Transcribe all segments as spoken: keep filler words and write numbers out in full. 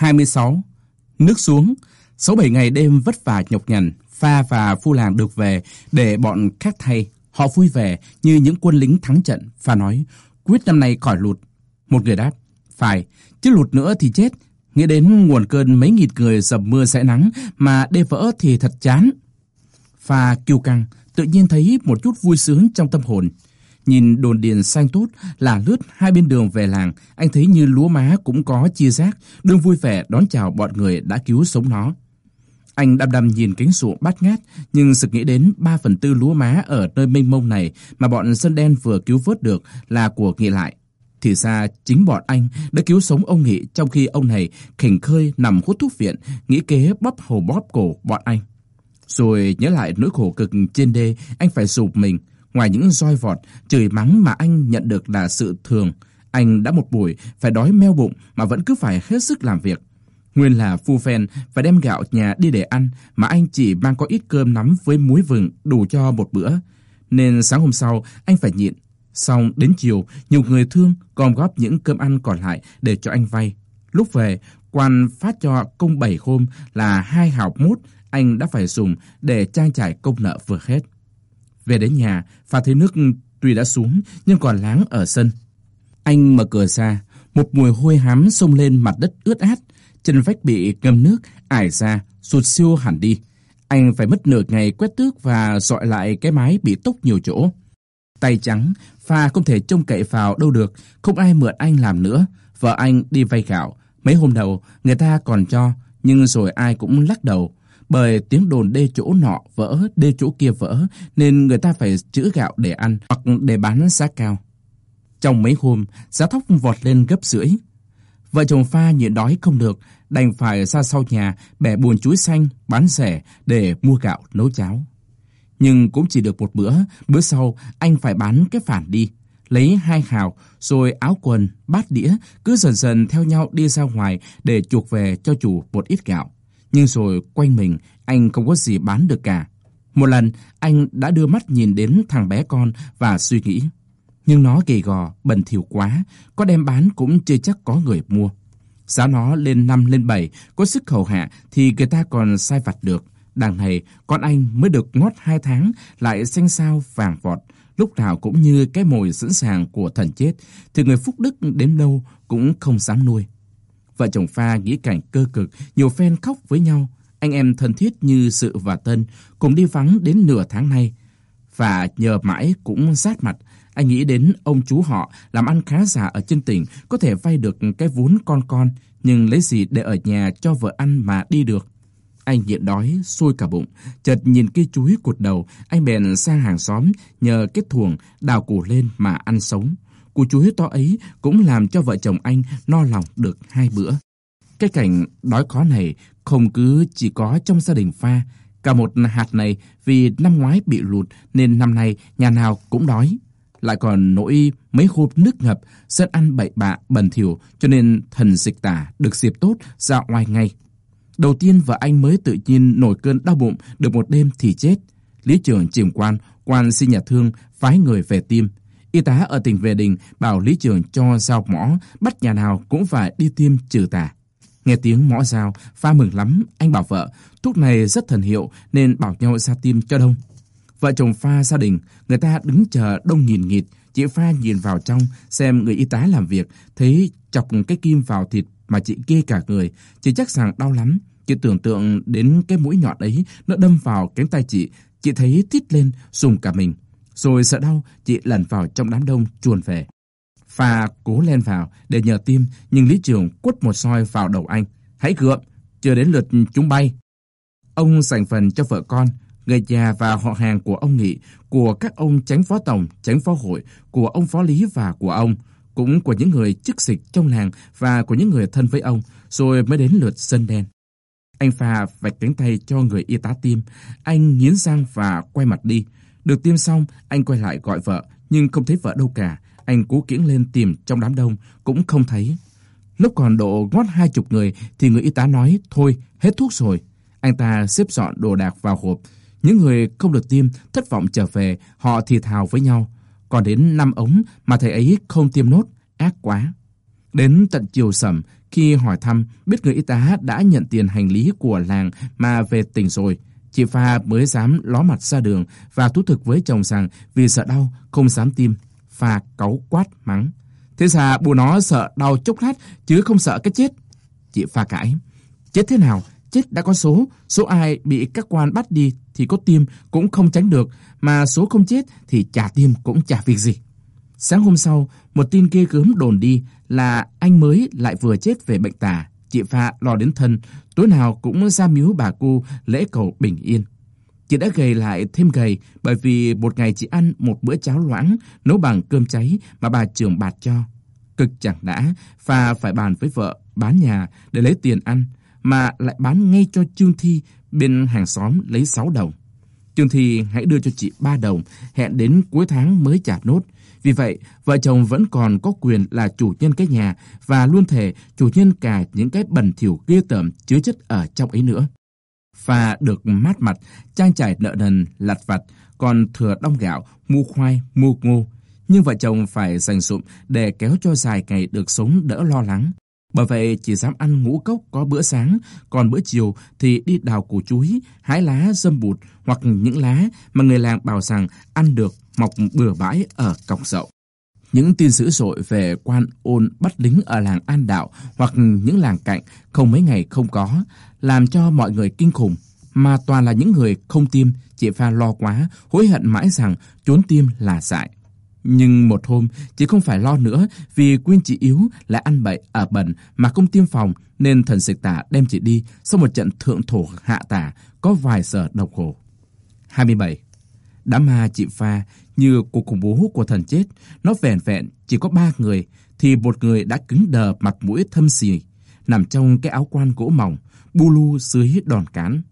hai mươi sáu. Nước xuống. Sáu bảy ngày đêm vất vả nhọc nhằn, Pha và phu làng được về để bọn khác thay. Họ vui vẻ như những quân lính thắng trận. Pha nói, quyết năm nay khỏi lụt. Một người đáp, phải, chứ lụt nữa thì chết. Nghĩ đến nguồn cơn mấy nghìn người dầm mưa sẽ nắng mà đê vỡ thì thật chán. Pha kiêu căng, tự nhiên thấy một chút vui sướng trong tâm hồn. Nhìn đồn điền xanh tốt là lướt hai bên đường về làng, anh thấy như lúa má cũng có chia rác, đương vui vẻ đón chào bọn người đã cứu sống nó. Anh đăm đăm nhìn cánh ruộng bát ngát, nhưng sực nghĩ đến ba phần tư lúa má ở nơi mênh mông này mà bọn dân đen vừa cứu vớt được là của Nghị lại. Thì ra chính bọn anh đã cứu sống ông Nghị trong khi ông này khỉnh khơi nằm hút thuốc viện, nghĩ kế bóp hầu bóp cổ bọn anh. Rồi nhớ lại nỗi khổ cực trên đê, anh phải sụp mình. Ngoài những roi vọt, chửi mắng mà anh nhận được là sự thường, anh đã một buổi phải đói meo bụng mà vẫn cứ phải hết sức làm việc. Nguyên là phu phen phải đem gạo nhà đi để ăn, mà anh chỉ mang có ít cơm nắm với muối vừng đủ cho một bữa. Nên sáng hôm sau anh phải nhịn. Xong đến chiều, nhiều người thương gom góp những cơm ăn còn lại để cho anh vay. Lúc về, quan phát cho công bảy hôm là hai hào mốt anh đã phải dùng để trang trải công nợ vừa hết. Về đến nhà, Pha thấy nước tuy đã xuống nhưng còn láng ở sân. Anh mở cửa ra, một mùi hôi hám xông lên mặt đất ướt át, chân vách bị ngâm nước ải ra, sụt siêu hẳn đi. Anh phải mất nửa ngày quét tước và dọi lại cái mái bị tốc nhiều chỗ. Tay trắng, Pha không thể trông cậy vào đâu được, không ai mượn anh làm nữa. Vợ anh đi vay gạo, mấy hôm đầu người ta còn cho, nhưng rồi ai cũng lắc đầu. Bởi tiếng đồn đê chỗ nọ vỡ, đê chỗ kia vỡ, nên người ta phải trữ gạo để ăn hoặc để bán giá cao. Trong mấy hôm, giá thóc vọt lên gấp rưỡi. Vợ chồng Pha nhịn đói không được, đành phải ra sau nhà bẻ buồn chuối xanh bán rẻ để mua gạo nấu cháo. Nhưng cũng chỉ được một bữa, bữa sau anh phải bán cái phản đi, lấy hai hào, rồi áo quần, bát đĩa cứ dần dần theo nhau đi ra ngoài để chuộc về cho chủ một ít gạo. Nhưng rồi quanh mình anh không có gì bán được cả. Một lần anh đã đưa mắt nhìn đến thằng bé con và suy nghĩ, nhưng nó gầy gò, bẩn thỉu quá, có đem bán cũng chưa chắc có người mua. Giá nó lên năm lên bảy, có sức hầu hạ thì người ta còn sai vặt được. Đằng này con anh mới được ngót hai tháng lại xanh xao vàng vọt, lúc nào cũng như cái mồi sẵn sàng của thần chết, thì người phúc đức đến đâu cũng không dám nuôi. Vợ chồng Pha nghĩ cảnh cơ cực, nhiều phen khóc với nhau, anh em thân thiết như Sự và Tân, cùng đi vắng đến nửa tháng nay. Và nhờ mãi cũng rát mặt, anh nghĩ đến ông chú họ làm ăn khá giả ở trên tỉnh, có thể vay được cái vốn con con, nhưng lấy gì để ở nhà cho vợ ăn mà đi được. Anh nhịn đói, sôi cả bụng, chợt nhìn cây chuối cột đầu, anh bèn sang hàng xóm nhờ cái thuồng đào củ lên mà ăn sống. Củ chuối to ấy cũng làm cho vợ chồng anh no lòng được hai bữa. Cái cảnh đói khó này không cứ chỉ có trong gia đình Pha. Cả một hạt này vì năm ngoái bị lụt nên năm nay nhà nào cũng đói. Lại còn nỗi mấy hôm nước ngập, dân ăn bậy bạ bẩn thỉu, cho nên thần dịch tả được dịp tốt ra oai ngay. Đầu tiên vợ anh mới tự nhiên nổi cơn đau bụng được một đêm thì chết. Lý trưởng Chiểm Quan, quan xin nhà thương phái người về tiêm. Y tá ở tỉnh Về Đình bảo lý trưởng cho dao mõ, bắt nhà nào cũng phải đi tiêm trừ tà. Nghe tiếng mõ dao, Pha mừng lắm, anh bảo vợ, thuốc này rất thần hiệu nên bảo nhau ra tiêm cho đông. Vợ chồng Pha gia đình, người ta đứng chờ đông nghìn nghịt, chị Pha nhìn vào trong xem người y tá làm việc, thấy chọc cái kim vào thịt mà chị ghê cả người, chị chắc rằng đau lắm. Chị tưởng tượng đến cái mũi nhọn ấy nó đâm vào cánh tay chị, chị thấy thít lên, rùng cả mình. Rồi sợ đau, chị lẩn vào trong đám đông chuồn về. Pha cố len vào để nhờ tiêm, nhưng lý trưởng quất một soi vào đầu anh. Hãy gượng, chưa đến lượt chúng bay. Ông dành phần cho vợ con, người nhà và họ hàng của ông Nghị, của các ông chánh phó tổng, chánh phó hội, của ông phó lý và của ông, cũng của những người chức dịch trong làng và của những người thân với ông, rồi mới đến lượt dân đen. Anh Pha vạch cánh tay cho người y tá tiêm, anh nghiến răng và quay mặt đi. Được tiêm xong, anh quay lại gọi vợ, nhưng không thấy vợ đâu cả. Anh cố kiễng lên tìm trong đám đông, cũng không thấy. Lúc còn độ ngót hai chục người, thì người y tá nói, thôi, hết thuốc rồi. Anh ta xếp dọn đồ đạc vào hộp. Những người không được tiêm, thất vọng trở về, họ thì thào với nhau. Còn đến năm ống mà thầy ấy không tiêm nốt, ác quá. Đến tận chiều sẩm, Khi hỏi thăm, biết người y tá đã nhận tiền hành lý của làng mà về tỉnh rồi, chị Pha mới dám ló mặt ra đường và thú thực với chồng rằng vì sợ đau không dám tiêm. Pha cáu quát mắng: "Thế ra bố nó sợ đau chốc lát chứ không sợ cái chết." Chị Pha cãi: "Chết thế nào? Chết đã có số, số ai bị các quan bắt đi thì có tiêm cũng không tránh được, mà số không chết thì chả tiêm cũng chả việc gì." Sáng hôm sau, một tin ghê gớm đồn đi là anh mới lại vừa chết về bệnh tả. Chị Pha lo đến thân, tối nào cũng ra miếu bà cô lễ cầu bình yên. Chị đã gầy lại thêm gầy bởi vì một ngày chỉ ăn một bữa cháo loãng nấu bằng cơm cháy mà bà trưởng bạt cho. Cực chẳng đã, Pha phải bàn với vợ bán nhà để lấy tiền ăn, mà lại bán ngay cho Trương Thi bên hàng xóm lấy sáu đồng. Trương Thi hãy đưa cho chị ba đồng, hẹn đến cuối tháng mới trả nốt. Vì vậy, vợ chồng vẫn còn có quyền là chủ nhân cái nhà và luôn thể chủ nhân cả những cái bẩn thỉu ghê tởm chứa chất ở trong ấy nữa. Pha được mát mặt, trang trải nợ nần lặt vặt, còn thừa đong gạo, mua khoai, mua ngô. Nhưng vợ chồng phải dành dụm để kéo cho dài ngày được sống đỡ lo lắng. Bởi vậy chỉ dám ăn ngũ cốc có bữa sáng, còn bữa chiều thì đi đào củ chuối, hái lá dâm bụt hoặc những lá mà người làng bảo rằng ăn được mọc bừa bãi ở cọc dậu. Những tin dữ dội về quan ôn bắt lính ở làng An Đạo hoặc những làng cạnh không mấy ngày không có, làm cho mọi người kinh khủng, mà toàn là những người không tiêm. Chị Pha lo quá, hối hận mãi rằng trốn tiêm là dại. Nhưng một hôm, chị không phải lo nữa vì quên chị yếu lại ăn bậy ở bẩn mà không tiêm phòng, nên thần dịch tả đem chị đi sau một trận thượng thổ hạ tả có vài giờ đau khổ. hai mươi bảy. Đám ma chị Pha như cuộc khủng bố của thần chết, nó vẻn vẹn chỉ có ba người thì một người đã cứng đờ, mặt mũi thâm xì, nằm trong cái áo quan gỗ mỏng, bu lu dưới đòn cán.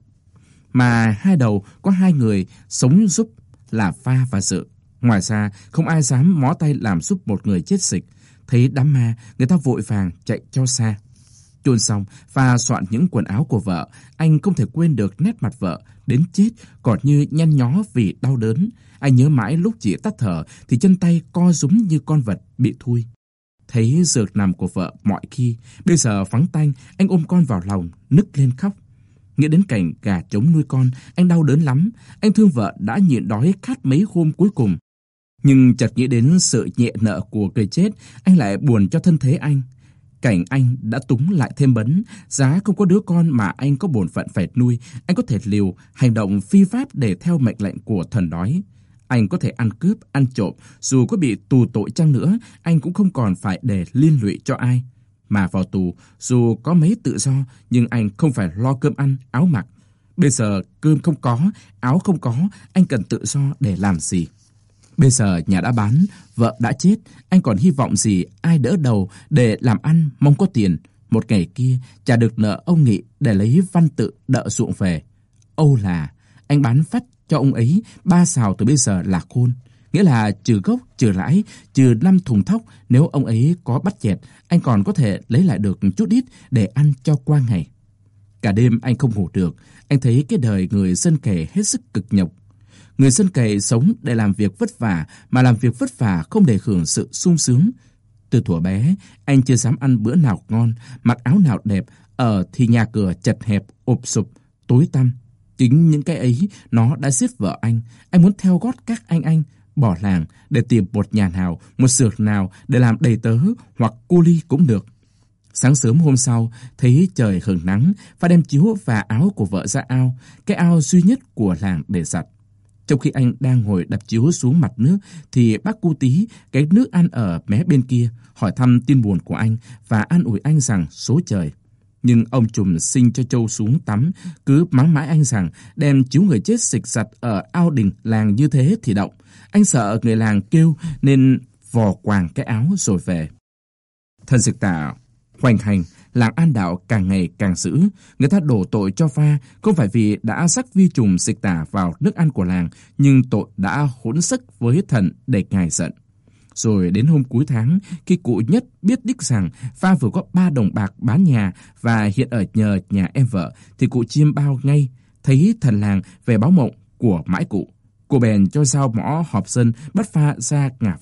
Mà hai đầu có hai người sống giúp là Pha và Dự. Ngoài ra, không ai dám mó tay làm giúp một người chết xịch. Thấy đám ma, người ta vội vàng chạy cho xa. Chôn xong, Pha soạn những quần áo của vợ. Anh không thể quên được nét mặt vợ đến chết còn như nhăn nhó vì đau đớn. Anh nhớ mãi lúc chị tắt thở thì chân tay co rúm như con vật bị thui. Thấy giường nằm của vợ mọi khi, bây giờ vắng tanh, anh ôm con vào lòng, nức lên khóc. Nghĩ đến cảnh gà trống nuôi con, anh đau đớn lắm. Anh thương vợ đã nhịn đói khát mấy hôm cuối cùng. Nhưng chợt nghĩ đến sự nhẹ nợ của người chết, anh lại buồn cho thân thế anh. Cảnh anh đã túng lại thêm bấn, giá không có đứa con mà anh có bổn phận phải nuôi, anh có thể liều, hành động phi pháp để theo mệnh lệnh của thần đói. Anh có thể ăn cướp, ăn trộm, dù có bị tù tội chăng nữa, anh cũng không còn phải để liên lụy cho ai. Mà vào tù, dù có mấy tự do, nhưng anh không phải lo cơm ăn, áo mặc. Bây giờ cơm không có, áo không có, anh cần tự do để làm gì? Bây giờ nhà đã bán, vợ đã chết, anh còn hy vọng gì ai đỡ đầu để làm ăn mong có tiền. Một ngày kia trả được nợ ông Nghị để lấy văn tự đợ ruộng về. Âu là anh bán phát cho ông ấy ba sào từ bây giờ là khôn. Nghĩa là trừ gốc, trừ lãi, trừ năm thùng thóc, nếu ông ấy có bắt chẹt, anh còn có thể lấy lại được chút ít để ăn cho qua ngày. Cả đêm anh không ngủ được, anh thấy cái đời người dân kẻ hết sức cực nhọc. Người dân cày sống để làm việc vất vả, mà làm việc vất vả không để hưởng sự sung sướng. Từ thuở bé, anh chưa dám ăn bữa nào ngon, mặc áo nào đẹp, ở thì nhà cửa chật hẹp, ụp sụp, tối tăm. Chính những cái ấy, nó đã giết vợ anh. Anh muốn theo gót các anh anh, bỏ làng để tìm một nhà nào, một xưởng nào để làm đầy tớ hoặc cô ly cũng được. Sáng sớm hôm sau, thấy trời hừng nắng, Pha đem chiếu và áo của vợ ra ao, cái ao duy nhất của làng để giặt. Trong khi anh đang ngồi đập chiếu xuống mặt nước, thì bác Cu Tí, cái nước ăn ở mé bên kia, hỏi thăm tin buồn của anh và an ủi anh rằng số trời. Nhưng ông trùm sinh cho trâu xuống tắm, cứ mắng mãi anh rằng đem chiếu người chết xịch sạch ở ao đình làng như thế thì động. Anh sợ người làng kêu nên vò quàng cái áo rồi về. Thần dịch tả hoành hành, làng An Đạo càng ngày càng dữ. Người ta đổ tội cho Pha không phải vì đã rắc vi trùng dịch tả vào nước ăn của làng, nhưng tội đã hỗn sức với thần để ngài giận. Rồi đến hôm cuối tháng, khi cụ Nhất biết đích rằng Pha vừa có ba đồng bạc bán nhà và hiện ở nhờ nhà em vợ, thì cụ chiêm bao ngay, thấy thần làng về báo mộng của mãi cụ. Cụ bèn cho giao mõ họp dân bắt Pha ra ngả vạ.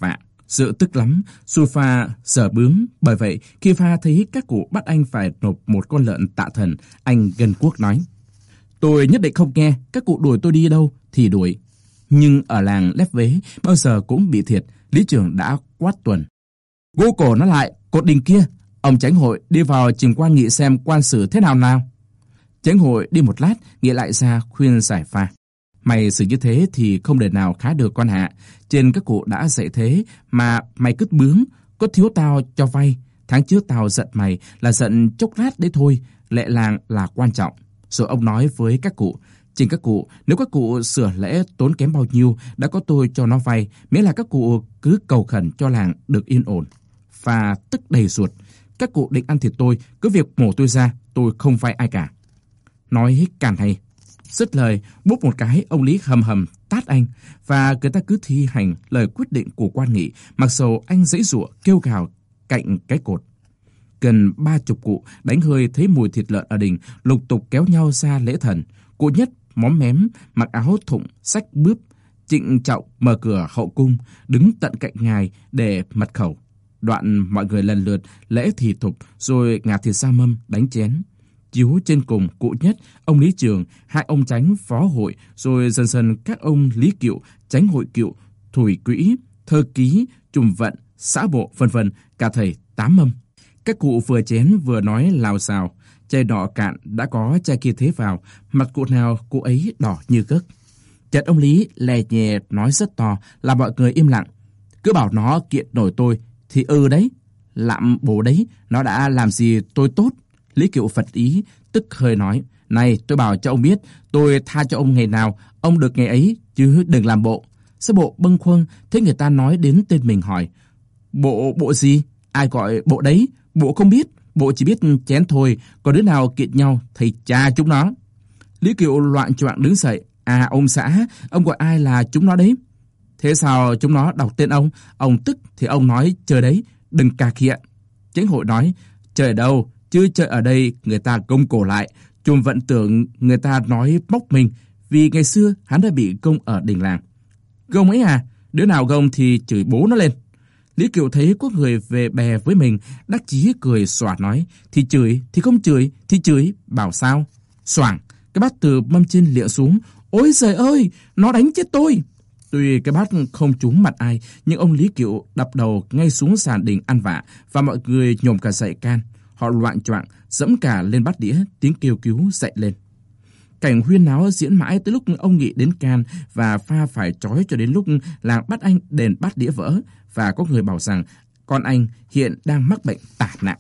Sự tức lắm, xui Pha giờ bướm. Bởi vậy, khi Pha thấy các cụ bắt anh phải nộp một con lợn tạ thần, anh gân guốc nói: Tôi nhất định không nghe, các cụ đuổi tôi đi đâu thì đuổi. Nhưng ở làng Lép Vế, bao giờ cũng bị thiệt, lý trưởng đã quát tuần: Gô cổ nó lại, cột đình kia. Ông chánh hội đi vào trình quan nghị xem quan xử thế nào nào. Chánh hội đi một lát, nghị lại ra khuyên giải Pha: Mày xử như thế thì không đời nào khá được con hạ. Trên các cụ đã dạy thế mà mày cứ bướng, có thiếu tao cho vay. Tháng trước tao giận mày là giận chốc lát đấy thôi, lệ làng là quan trọng. Rồi ông nói với các cụ: Trình các cụ, nếu các cụ sửa lễ tốn kém bao nhiêu, đã có tôi cho nó vay, miễn là các cụ cứ cầu khẩn cho làng được yên ổn. Pha tức đầy ruột: Các cụ định ăn thịt tôi, cứ việc mổ tôi ra, tôi không vay ai cả. Nói càn hay. Dứt lời, búp một cái, ông Lý hầm hầm tát anh, và người ta cứ thi hành lời quyết định của quan nghị, mặc dầu anh giãy giụa kêu gào cạnh cái cột. Gần ba chục cụ đánh hơi thấy mùi thịt lợn ở đình, lục tục kéo nhau ra lễ thần. Cụ Nhất móm mém, mặc áo thụng, xách bướp, trịnh trọng mở cửa hậu cung, đứng tận cạnh ngài để mật khẩu. Đoạn mọi người lần lượt lễ thì thục, rồi ngả thịt sa mâm, đánh chén. Chiếu trên cùng cụ Nhất, ông Lý Trường, hai ông chánh phó hội, rồi dần dần các ông Lý Kiệu, chánh hội Kiệu, Thủy Quỹ, Thơ Ký, Trùm Vận, xã bộ, vân vân, cả thầy tám mâm. Các cụ vừa chén vừa nói lào xào, chai đỏ cạn đã có chai kia thế vào, mặt cụ nào cụ ấy đỏ như gấc. Chợt ông Lý lè nhẹ nói rất to, làm mọi người im lặng. Cứ bảo nó kiện nổi tôi thì ừ đấy, lạm bố đấy, nó đã làm gì tôi tốt. Lý Kiệu phật ý, tức hơi nói: Này, tôi bảo cho ông biết, tôi tha cho ông ngày nào, ông được ngày ấy, chứ đừng làm bộ. Sao bộ bâng khuâng, thấy người ta nói đến tên mình hỏi: Bộ, bộ gì? Ai gọi bộ đấy? Bộ không biết, bộ chỉ biết chén thôi, có đứa nào kiện nhau thì cha chúng nó. Lý Kiệu loạn choạng đứng dậy: À ông xã, ông gọi ai là chúng nó đấy? Thế sao chúng nó đọc tên ông? Ông tức thì ông nói trời đấy, đừng cà khịa. Chánh hội nói: Trời ở đâu, chứ trời ở đây người ta gông cổ lại. Trùm Vận tưởng người ta nói móc mình, vì ngày xưa hắn đã bị gông ở đình làng. Gông ấy à? Đứa nào gông thì chửi bố nó lên. Lý Kiệu thấy có người về bè với mình, đắc chí cười xòa nói: Thì chửi, thì không chửi, thì chửi, bảo sao? Xoảng, cái bát từ mâm trên liệng xuống. Ôi trời ơi, nó đánh chết tôi. Tuy cái bát không trúng mặt ai, nhưng ông Lý Kiệu đập đầu ngay xuống sàn đình ăn vạ, và mọi người nhổm cả dậy can. Họ loạn choạng dẫm cả lên bát đĩa, tiếng kêu cứu dậy lên. Cảnh huyên náo diễn mãi tới lúc ông Nghị đến can, và Pha phải trói cho đến lúc làng bắt anh đền bát đĩa vỡ, và có người bảo rằng con anh hiện đang mắc bệnh tả nặng.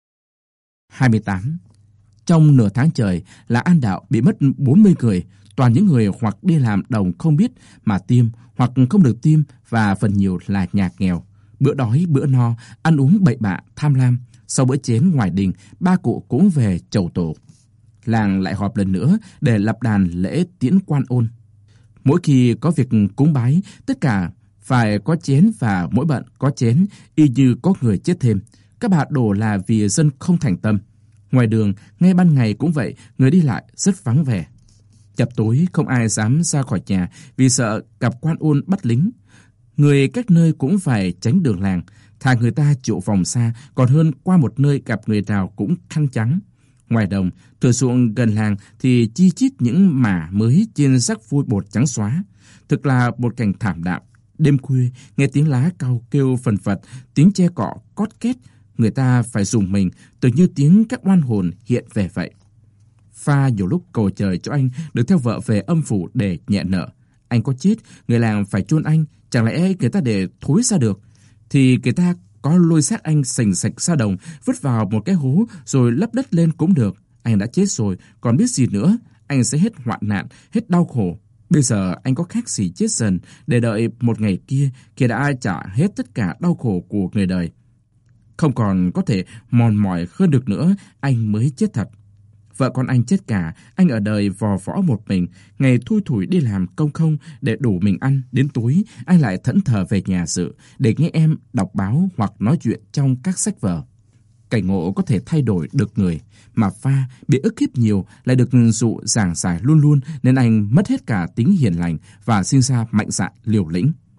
hai mươi tám. Trong nửa tháng trời là An Đạo bị mất bốn mươi người, toàn những người hoặc đi làm đồng không biết mà tiêm, hoặc không được tiêm, và phần nhiều là nhà nghèo. Bữa đói bữa no, ăn uống bậy bạ, tham lam. Sau bữa chén ngoài đình, ba cụ cũng về chầu tổ. Làng lại họp lần nữa để lập đàn lễ tiễn quan ôn. Mỗi khi có việc cúng bái, tất cả phải có chén, và mỗi bận có chén, y như có người chết thêm. Các bà đổ là vì dân không thành tâm. Ngoài đường, ngay ban ngày cũng vậy, người đi lại rất vắng vẻ. Chập tối không ai dám ra khỏi nhà vì sợ gặp quan ôn bắt lính. Người các nơi cũng phải tránh đường làng, thà người ta chịu vòng xa còn hơn qua một nơi gặp người nào cũng khăn trắng. Ngoài đồng, thửa ruộng gần làng thì chi chít những mả mới trên rắc vôi bột trắng xóa. Thực là một cảnh thảm đạm. Đêm khuya, nghe tiếng lá cau kêu phần phật, tiếng tre cọ cót két, người ta phải rùng mình, tự như tiếng các oan hồn hiện về vậy. Pha nhiều lúc cầu trời cho anh được theo vợ về âm phủ để nhẹ nợ. Anh có chết, người làng phải chôn anh, chẳng lẽ người ta để thối ra được? Thì người ta có lôi xác anh sành sạch ra đồng, vứt vào một cái hố rồi lấp đất lên cũng được. Anh đã chết rồi, còn biết gì nữa? Anh sẽ hết hoạn nạn, hết đau khổ. Bây giờ anh có khác gì chết dần để đợi một ngày kia khi đã trả hết tất cả đau khổ của người đời. Không còn có thể mòn mỏi hơn được nữa, anh mới chết thật. Vợ con anh chết cả, anh ở đời vò võ một mình, ngày thui thủi đi làm công không để đủ mình ăn, đến tối anh lại thẫn thờ về nhà dự để nghe em đọc báo hoặc nói chuyện trong các sách vở. Cảnh ngộ có thể thay đổi được người, mà Pha bị ức hiếp nhiều lại được dụ giảng giải luôn luôn, nên anh mất hết cả tính hiền lành và sinh ra mạnh dạn liều lĩnh.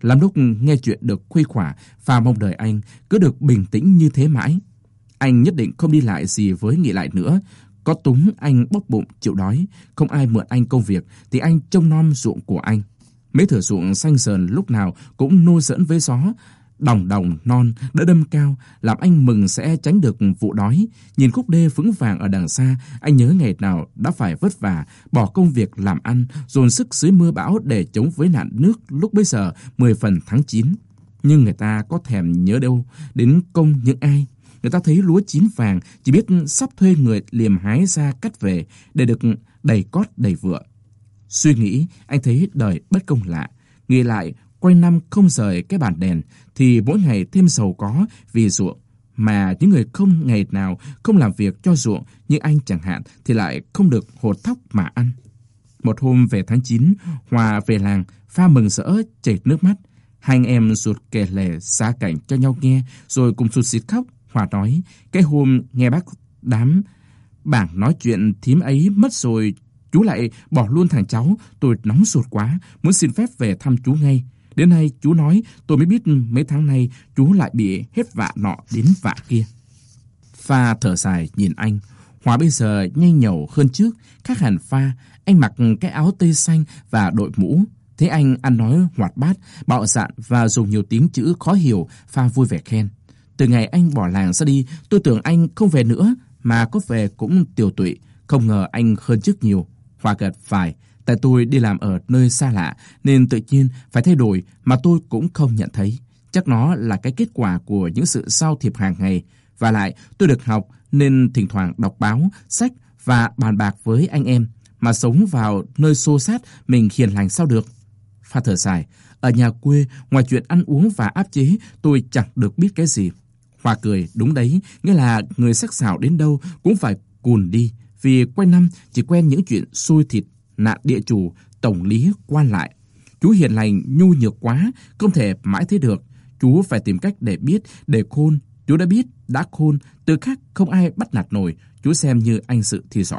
Lắm lúc nghe chuyện được khuây khỏa, Pha mong đợi anh cứ được bình tĩnh như thế mãi. Anh nhất định không đi lại gì với Nghị Lại nữa. Có túng anh bóp bụng chịu đói, không ai mượn anh công việc thì anh trông nom ruộng của anh. Mấy thửa ruộng xanh sờn lúc nào cũng nô dẫn với gió, đồng đồng non đã đâm cao, làm anh mừng sẽ tránh được vụ đói. Nhìn khúc đê vững vàng ở đằng xa, anh nhớ ngày nào đã phải vất vả, bỏ công việc làm ăn, dồn sức dưới mưa bão để chống với nạn nước lúc bấy giờ mười phần tháng chín. Nhưng người ta có thèm nhớ đâu đến công những ai. Người ta thấy lúa chín vàng, chỉ biết sắp thuê người liềm hái ra cắt về để được đầy cót đầy vựa. Suy nghĩ, anh thấy đời bất công lạ. Nghĩ lại, quanh năm không rời cái bàn đèn, thì mỗi ngày thêm giàu có vì ruộng. Mà những người không ngày nào không làm việc cho ruộng như anh chẳng hạn, thì lại không được hột thóc mà ăn. Một hôm về tháng chín, Hòa về làng, Pha mừng rỡ chảy nước mắt. Hai anh em ruột kể lể xa cảnh cho nhau nghe, rồi cùng sụt sịt khóc. Hòa nói, cái hôm nghe bác đám bảng nói chuyện thím ấy mất rồi, chú lại bỏ luôn thằng cháu. Tôi nóng ruột quá, muốn xin phép về thăm chú ngay. Đến nay chú nói tôi mới biết mấy tháng nay chú lại bị hết vạ nọ đến vạ kia. Pha thở dài nhìn anh. Hòa bây giờ nhanh nhẩu hơn trước, khác hẳn Pha. Anh mặc cái áo tây xanh và đội mũ. Thế anh ăn nói hoạt bát, bạo dạn và dùng nhiều tiếng chữ khó hiểu. Pha vui vẻ khen. Từ ngày anh bỏ làng ra đi, tôi tưởng anh không về nữa, mà có về cũng tiều tụy. Không ngờ anh hơn trước nhiều. Hòa gật phải. Tại tôi đi làm ở nơi xa lạ nên tự nhiên phải thay đổi mà tôi cũng không nhận thấy. Chắc nó là cái kết quả của những sự giao thiệp hàng ngày. Và lại tôi được học nên thỉnh thoảng đọc báo, sách và bàn bạc với anh em. Mà sống vào nơi xô xát mình hiền lành sao được. Pha thở dài. Ở nhà quê, ngoài chuyện ăn uống và áp chế, tôi chẳng được biết cái gì. Hòa cười. Đúng đấy, nghĩa là người sắc sảo đến đâu cũng phải cùn đi. Vì quanh năm chỉ quen những chuyện xôi thịt, nạn địa chủ, tổng lý, quan lại. Chú hiền lành nhu nhược quá, không thể mãi thế được. Chú phải tìm cách để biết, để khôn. Chú đã biết, đã khôn, từ khác không ai bắt nạt nổi. Chú xem như anh sự thì rõ.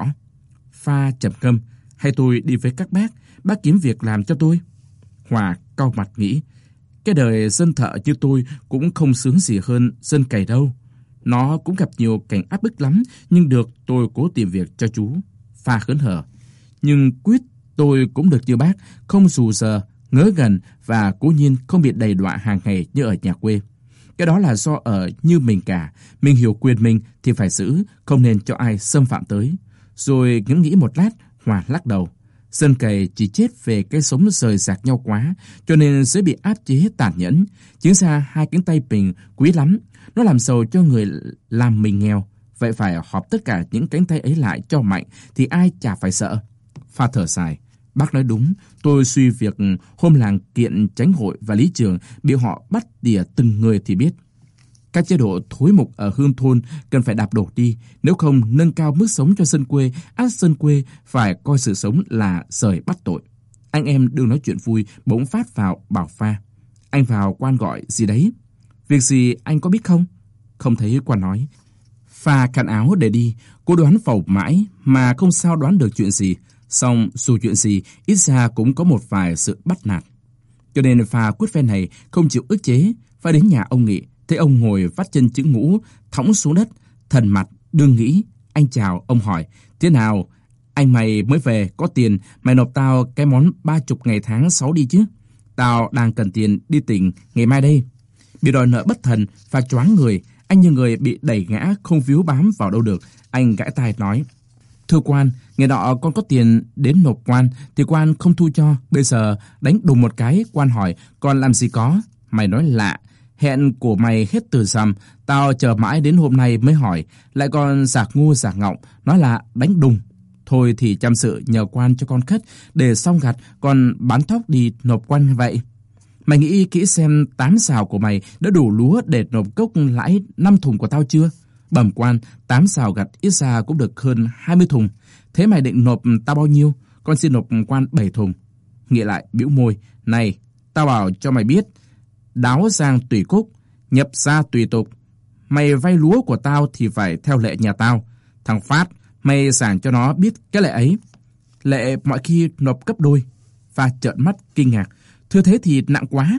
Pha trầm ngâm. Hay tôi đi với các bác, bác kiếm việc làm cho tôi. Hòa cau mặt nghĩ. Cái đời dân thợ như tôi cũng không sướng gì hơn dân cày đâu. Nó cũng gặp nhiều cảnh áp bức lắm, nhưng được tôi cố tìm việc cho chú. Pha khớn hở. Nhưng quyết tôi cũng được như bác, không xù giờ, ngớ ngẩn và cố nhiên không bị đầy đọa hàng ngày như ở nhà quê. Cái đó là do ở như mình cả, mình hiểu quyền mình thì phải giữ, không nên cho ai xâm phạm tới. Rồi ngẫm nghĩ một lát, Hòa lắc đầu. Dân cày chỉ chết về cái sống rời rạc nhau quá, cho nên sẽ bị áp chế tàn nhẫn. Chính ra hai cánh tay mình quý lắm, nó làm giàu cho người làm mình nghèo. Vậy phải họp tất cả những cánh tay ấy lại cho mạnh thì ai chả phải sợ. Pha thở dài. Bác nói đúng, tôi suy việc hôm làng kiện chánh hội và lý trường bị họ bắt tỉa từng người thì biết. Các chế độ thối mục ở hương thôn cần phải đạp đổ đi, nếu không nâng cao mức sống cho dân quê, ắt dân quê phải coi sự sống là rời bắt tội. Anh em đừng nói chuyện vui, bỗng phát vào bảo Pha. Anh vào quan gọi gì đấy? Việc gì anh có biết không? Không thấy quan nói. Pha khăn áo để đi, cô đoán phẩu mãi mà không sao đoán được chuyện gì. Xong dù chuyện gì, ít ra cũng có một vài sự bắt nạt. Cho nên Pha quyết phe này không chịu ức chế, phải đến nhà ông Nghị. Thấy ông ngồi vắt chân chữ ngũ, thõng xuống đất, thần mặt, đương nghĩ. Anh chào, ông hỏi, thế nào? Anh mày mới về, có tiền, mày nộp tao cái món ba chục ngày tháng sáu đi chứ. Tao đang cần tiền đi tỉnh ngày mai đây. Bị đòi nợ bất thần, Pha choáng người. Anh như người bị đẩy ngã, không víu bám vào đâu được. Anh gãi tai nói, thưa quan, ngày nọ con có tiền đến nộp quan, thì quan không thu cho. Bây giờ đánh đùng một cái, quan hỏi, con làm gì có? Mày nói lạ. Hẹn của mày hết từ rằm, tao chờ mãi đến hôm nay mới hỏi, lại còn giạc ngu giạc ngọng, nói là đánh đùng. Thôi thì chăm sự nhờ quan cho con khất, để xong gặt, còn bán thóc đi nộp quan vậy. Mày nghĩ kỹ xem tám sào của mày đã đủ lúa để nộp cốc lãi năm thùng của tao chưa? Bẩm quan, tám sào gặt ít ra cũng được hơn hai mươi thùng. Thế mày định nộp tao bao nhiêu? Con xin nộp quan bảy thùng. Nghĩ lại bĩu môi, này, tao bảo cho mày biết, đáo giang tùy cúc, nhập ra tùy tục. Mày vay lúa của tao thì phải theo lệ nhà tao. Thằng Phát, mày giảng cho nó biết cái lệ ấy. Lệ mọi khi nộp gấp đôi. Pha trợn mắt kinh ngạc. Thưa thế thì nặng quá.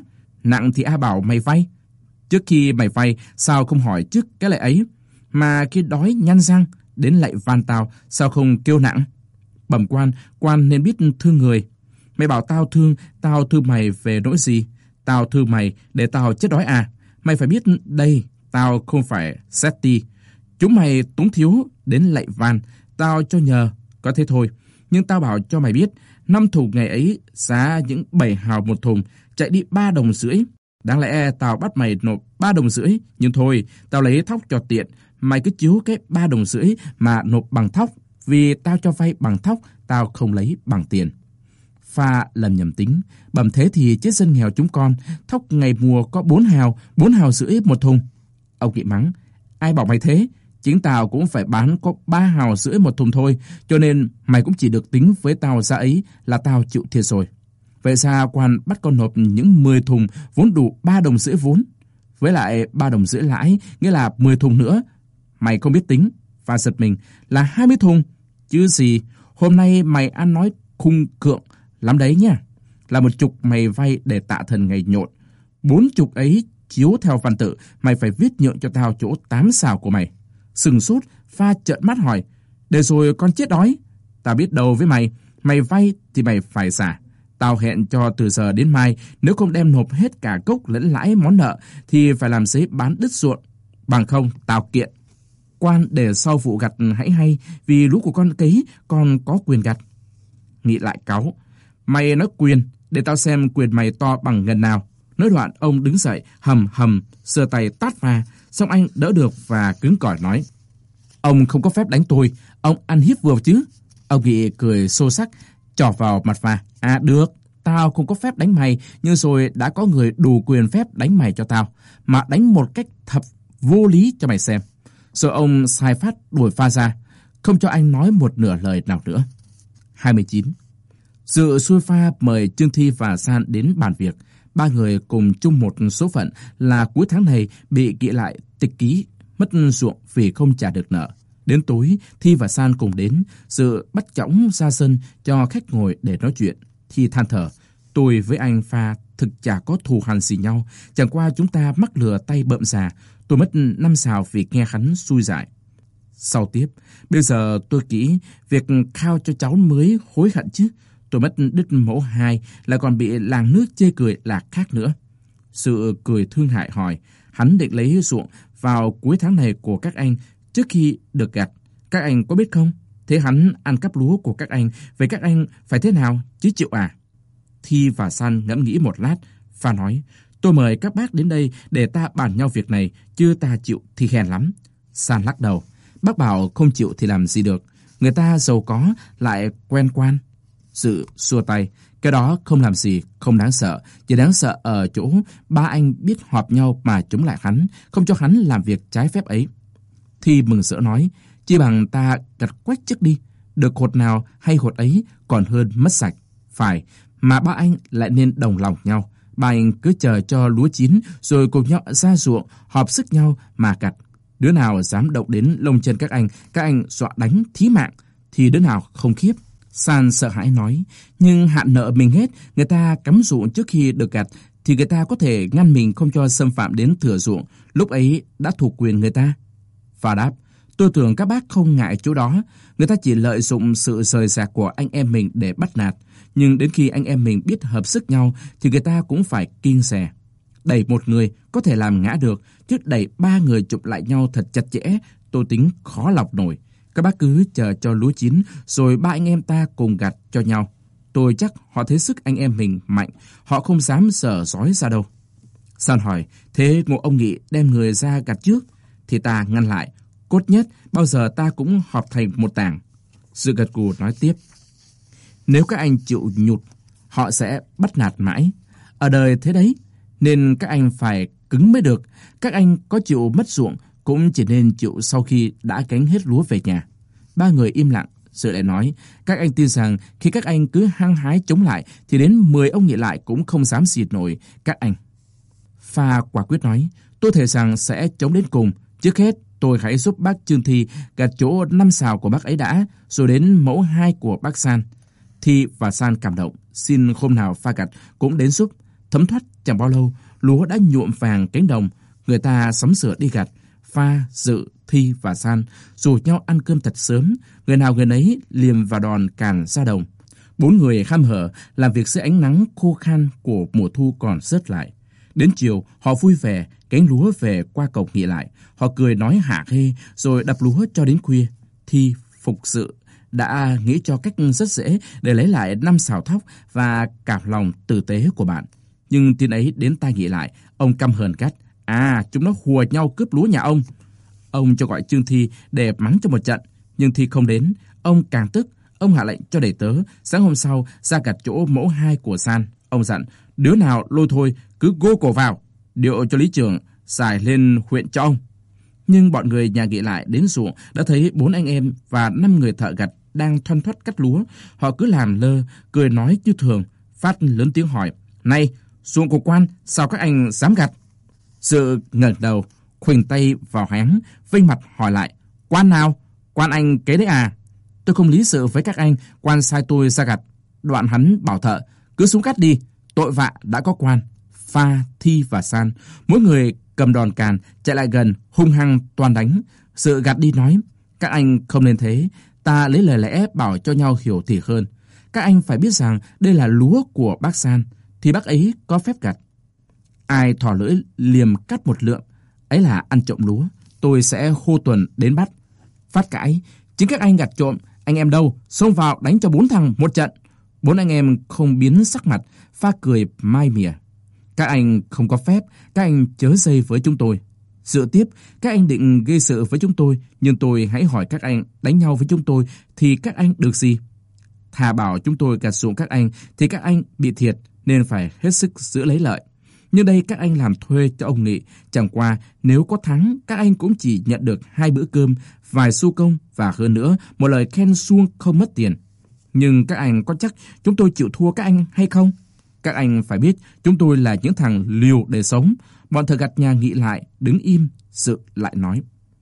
Nặng thì ai bảo mày vay? Trước khi mày vay, sao không hỏi trước cái lệ ấy? Mà khi đói nhăn răng, đến lạy van tao, sao không kêu nặng? Bẩm quan, quan nên biết thương người. Mày bảo tao thương, tao thương mày về nỗi gì? Tao thương mày để tao chết đói à? Mày phải biết đây, tao không phải Seti. Chúng mày túng thiếu đến lạy van, tao cho nhờ, có thế thôi. Nhưng tao bảo cho mày biết, năm thùng ngày ấy giá những bảy hào một thùng, chạy đi ba đồng rưỡi. Đáng lẽ tao bắt mày nộp ba đồng rưỡi, nhưng thôi, tao lấy thóc cho tiện. Mày cứ chiếu cái ba đồng rưỡi mà nộp bằng thóc, vì tao cho vay bằng thóc, tao không lấy bằng tiền. Pha lần nhầm tính, bẩm thế thì chết dân nghèo chúng con, thóc ngày mùa có bốn hào, bốn hào rưỡi một thùng. Ông Nghị mắng, ai bảo mày thế? Chính tao cũng phải bán có ba hào rưỡi một thùng thôi, cho nên mày cũng chỉ được tính với tao giá ấy là tao chịu thiệt rồi. Vậy sao quan bắt con nộp những mười thùng vốn đủ ba đồng rưỡi vốn? Với lại ba đồng rưỡi lãi, nghĩa là mười thùng nữa. Mày không biết tính, và giật mình là hai mươi thùng. Chứ gì, hôm nay mày ăn nói khung cượng lắm đấy nha. Là một chục mày vay để tạ thần ngày nhộn. Bốn chục ấy chiếu theo văn tự, mày phải viết nhượng cho tao chỗ tám xào của mày. Sừng sốt, Pha trợn mắt hỏi, để rồi con chết đói. Tao biết đâu với mày, mày vay thì mày phải trả. Tao hẹn cho từ giờ đến mai, nếu không đem nộp hết cả gốc lẫn lãi món nợ, thì phải làm giấy bán đứt ruộng. Bằng không, tao kiện. Quan để sau vụ gặt hãy hay, vì lúa của con cấy, con có quyền gặt. Nghị lại cáu, mày nói quyền, để tao xem quyền mày to bằng ngần nào. Nói đoạn, ông đứng dậy, hầm hầm, sờ tay tát Pha, xong anh đỡ được và cứng cỏi nói, ông không có phép đánh tôi, ông ăn hiếp vừa chứ. Ông Nghị cười xô sắc, trỏ vào mặt Pha, à được, tao không có phép đánh mày, nhưng rồi đã có người đủ quyền phép đánh mày cho tao, mà đánh một cách thật vô lý cho mày xem. Rồi ông sai phát đuổi Pha ra, không cho anh nói một nửa lời nào nữa. hai mươi chín. Dự xuôi Pha mời Trương Thi và San đến bàn việc. Ba người cùng chung một số phận là cuối tháng này bị ghi lại tịch ký, mất ruộng vì không trả được nợ. Đến tối, Thi và San cùng đến, Dự bắt chõng ra sân cho khách ngồi để nói chuyện. Thi than thở, tôi với anh Pha thực chả có thù hằn gì nhau, chẳng qua chúng ta mắc lừa tay bợm già. Tôi mất năm sào vì nghe hắn xui dại. Sau tiếp, bây giờ tôi nghĩ việc khao cho cháu mới hối hận chứ. Tôi mất đứt mẫu hai là còn bị làng nước chê cười là khác nữa. Sự cười thương hại hỏi, hắn định lấy ruộng vào cuối tháng này của các anh trước khi được gặt. Các anh có biết không? Thế hắn ăn cắp lúa của các anh, vậy các anh phải thế nào chứ chịu à? Thi và San ngẫm nghĩ một lát, Pha nói, tôi mời các bác đến đây để ta bàn nhau việc này, chứ ta chịu thì hèn lắm. San lắc đầu, bác bảo không chịu thì làm gì được, người ta giàu có lại quen quan. Dự xua tay, cái đó không làm gì, không đáng sợ, chỉ đáng sợ ở chỗ ba anh biết họp nhau mà chống lại hắn, không cho hắn làm việc trái phép ấy. Thi mừng rỡ nói, chi bằng ta gặt quách trước đi, được hột nào hay hột ấy còn hơn mất sạch. Phải, mà ba anh lại nên đồng lòng nhau, ba anh cứ chờ cho lúa chín rồi cùng nhau ra ruộng, họp sức nhau mà gặt. Đứa nào dám động đến lông chân các anh, các anh dọa đánh thí mạng, thì đứa nào không khiếp. San sợ hãi nói, nhưng hạn nợ mình hết, người ta cắm ruộng trước khi được gặt, thì người ta có thể ngăn mình không cho xâm phạm đến thửa ruộng, lúc ấy đã thuộc quyền người ta. Và đáp, tôi tưởng các bác không ngại chỗ đó, người ta chỉ lợi dụng sự rời rạc của anh em mình để bắt nạt, nhưng đến khi anh em mình biết hợp sức nhau, thì người ta cũng phải kiêng dè. Đẩy một người có thể làm ngã được, chứ đẩy ba người chụp lại nhau thật chặt chẽ, tôi tính khó lọc nổi. Các bác cứ chờ cho lúa chín, rồi ba anh em ta cùng gặt cho nhau. Tôi chắc họ thấy sức anh em mình mạnh, họ không dám giở dói ra đâu. San hỏi, thế ngộ ông Nghị đem người ra gặt trước? Thì ta ngăn lại, cốt nhất, bao giờ ta cũng họp thành một tảng. Dự gật gù nói tiếp, nếu các anh chịu nhụt, họ sẽ bắt nạt mãi. Ở đời thế đấy, nên các anh phải cứng mới được. Các anh có chịu mất ruộng, cũng chỉ nên chịu sau khi đã gánh hết lúa về nhà. Ba người im lặng, rồi lại nói, các anh tin rằng khi các anh cứ hăng hái chống lại, thì đến mười ông Nghị lại cũng không dám xịt nổi các anh. Pha quả quyết nói, tôi thề rằng sẽ chống đến cùng. Trước hết, tôi hãy giúp bác Trương Thi gặt chỗ năm sào của bác ấy đã, rồi đến mẫu hai của bác San. Thi và San cảm động, xin hôm nào Pha gặt cũng đến giúp. Thấm thoát chẳng bao lâu, lúa đã nhuộm vàng cánh đồng, người ta sắm sửa đi gặt. Pha, Dự, Thi và San rủ nhau ăn cơm thật sớm, người nào người nấy liềm vào đòn càn ra đồng. Bốn người hăm hở làm việc dưới ánh nắng khô khan của mùa thu còn rớt lại. Đến chiều, họ vui vẻ, cánh lúa về qua cổng nghỉ lại. Họ cười nói hả hê, rồi đập lúa cho đến khuya. Thi, Phục, Dự đã nghĩ cho cách rất dễ để lấy lại năm sào thóc và cảm lòng tử tế của bạn. Nhưng tin ấy đến tai Nghị lại, ông căm hờn gắt. À, chúng nó hùa nhau cướp lúa nhà ông. Ông cho gọi Trương Thi để mắng cho một trận, nhưng Thi không đến. Ông càng tức, ông hạ lệnh cho đầy tớ sáng hôm sau ra gặt chỗ mẫu hai của San. Ông dặn, đứa nào lôi thôi cứ gô cổ vào, điệu cho lý trưởng xài lên huyện cho ông. Nhưng bọn người nhà Nghị lại đến ruộng đã thấy bốn anh em và năm người thợ gặt đang thoăn thoắt cắt lúa. Họ cứ làm lơ, cười nói như thường. Phát lớn tiếng hỏi, này, ruộng của quan, sao các anh dám gặt? Dự ngẩng đầu, khuỳnh tay vào háng, vênh mặt hỏi lại, quan nào? Quan anh kế đấy à? Tôi không lý sự với các anh, quan sai tôi ra gặt. Đoạn hắn bảo thợ, cứ xuống cắt đi, tội vạ đã có quan. Pha, Thi và San, mỗi người cầm đòn càn, chạy lại gần, hung hăng toan đánh. Dự gạt đi nói, các anh không nên thế, ta lấy lời lẽ bảo cho nhau hiểu thì hơn. Các anh phải biết rằng đây là lúa của bác San, thì bác ấy có phép gặt. Ai thò lưỡi liềm cắt một lượng, ấy là ăn trộm lúa, tôi sẽ hô tuần đến bắt. Phát cãi, chính các anh gặt trộm, anh em đâu, xông vào đánh cho bốn thằng một trận. Bốn anh em không biến sắc mặt, Pha cười mai mỉa. Các anh không có phép, các anh chớ dây với chúng tôi. Dự tiếp, các anh định gây sự với chúng tôi, nhưng tôi hãy hỏi các anh đánh nhau với chúng tôi thì các anh được gì? Thà bảo chúng tôi gặt ruộng các anh thì các anh bị thiệt nên phải hết sức giữ lấy lợi. Nhưng đây các anh làm thuê cho ông Nghị, chẳng qua nếu có thắng các anh cũng chỉ nhận được hai bữa cơm, vài xu công và hơn nữa một lời khen suông không mất tiền. Nhưng các anh có chắc chúng tôi chịu thua các anh hay không? Các anh phải biết chúng tôi là những thằng liều để sống. Bọn thợ gặt nhà Nghị lại đứng im, Dự lại nói.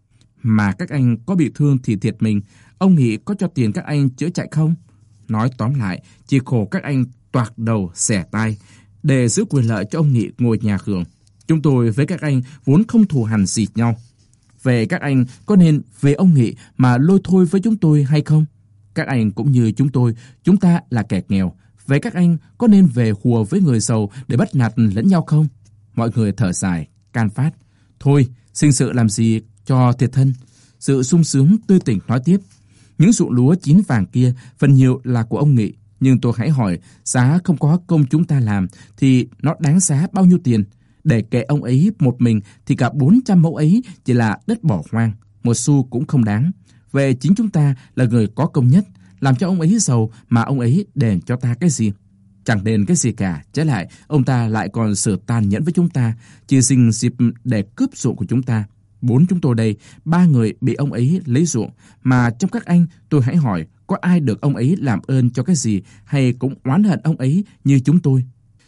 Mà các anh có bị thương thì thiệt mình, ông Nghị có cho tiền các anh chữa chạy không? Nói tóm lại, chỉ khổ các anh toạc đầu xẻ tai để giữ quyền lợi cho ông Nghị ngồi nhà hưởng. Chúng tôi với các anh vốn không thù hằn gì nhau. Về các anh có nên về ông Nghị mà lôi thôi với chúng tôi hay không? Các anh cũng như chúng tôi, chúng ta là kẻ nghèo. Vậy các anh có nên về hùa với người giàu để bắt nạt lẫn nhau không? Mọi người thở dài, can phát. Thôi, sinh sự làm gì cho thiệt thân. Sự sung sướng tươi tỉnh nói tiếp. Những ruộng lúa chín vàng kia phần nhiều là của ông Nghị. Nhưng tôi hãy hỏi, giá không có công chúng ta làm thì nó đáng giá bao nhiêu tiền? Để kệ ông ấy một mình thì cả bốn trăm mẫu ấy chỉ là đất bỏ hoang, một xu cũng không đáng. Về chính chúng ta là người có công nhất, làm cho ông ấy giàu mà ông ấy đền cho ta cái gì? Chẳng đền cái gì cả, trái lại ông ta lại còn xử tàn nhẫn với chúng ta, chỉ xin dịp để cướp ruộng của chúng ta. Bốn chúng tôi đây, ba người bị ông ấy lấy ruộng, mà trong các anh tôi hãy hỏi, có ai được ông ấy làm ơn cho cái gì hay cũng oán hận ông ấy như chúng tôi?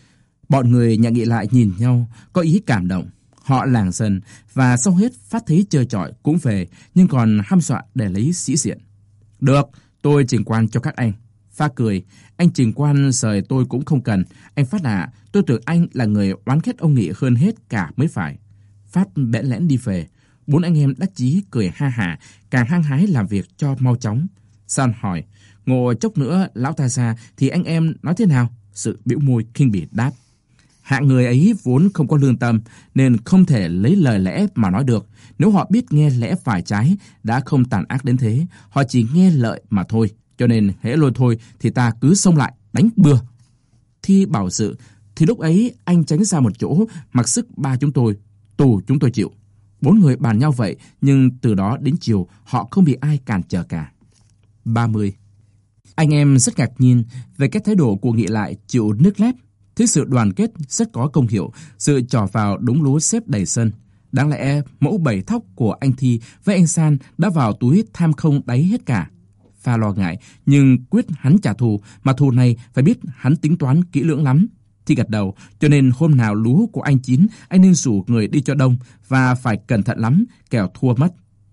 Bọn người nhà Nghị lại nhìn nhau, có ý cảm động. Họ làng dần và sau hết Phát thấy chơi chọi cũng về, nhưng còn hăm dọa để lấy sĩ diện. Được, tôi trình quan cho các anh. Pha cười, anh trình quan rời tôi cũng không cần. Anh Phát à, tôi tưởng anh là người oán ghét ông Nghị hơn hết cả mới phải. Phát bẽn lẽn đi về. Bốn anh em đắc chí cười ha hả, càng hăng hái làm việc cho mau chóng. San hỏi, ngồi chốc nữa lão ta ra thì anh em nói thế nào? Sự bĩu môi khinh bỉ đáp. Hạng người ấy vốn không có lương tâm nên không thể lấy lời lẽ mà nói được. Nếu họ biết nghe lẽ phải trái đã không tàn ác đến thế, họ chỉ nghe lợi mà thôi. Cho nên hễ lôi thôi thì ta cứ xông lại đánh bừa. Thi bảo Dự, thì lúc ấy anh tránh ra một chỗ, mặc sức ba chúng tôi, tù chúng tôi chịu. Bốn người bàn nhau vậy, nhưng từ đó đến chiều họ không bị ai cản trở cả. ba mươi. Anh em rất ngạc nhiên về cái thái độ của Nghị lại chịu nước lép. Thế sự đoàn kết rất có công hiệu, sự trò vào đống lúa xếp đầy sân. Đáng lẽ mẫu bảy thóc của anh Thi với anh San đã vào túi tham không đáy hết cả. Pha lo ngại, nhưng quyết hắn trả thù, mà thù này phải biết hắn tính toán kỹ lưỡng lắm. Thi gật đầu, cho nên hôm nào lúa của anh chín, anh nên rủ người đi cho đông và phải cẩn thận lắm, kẻo thua mất.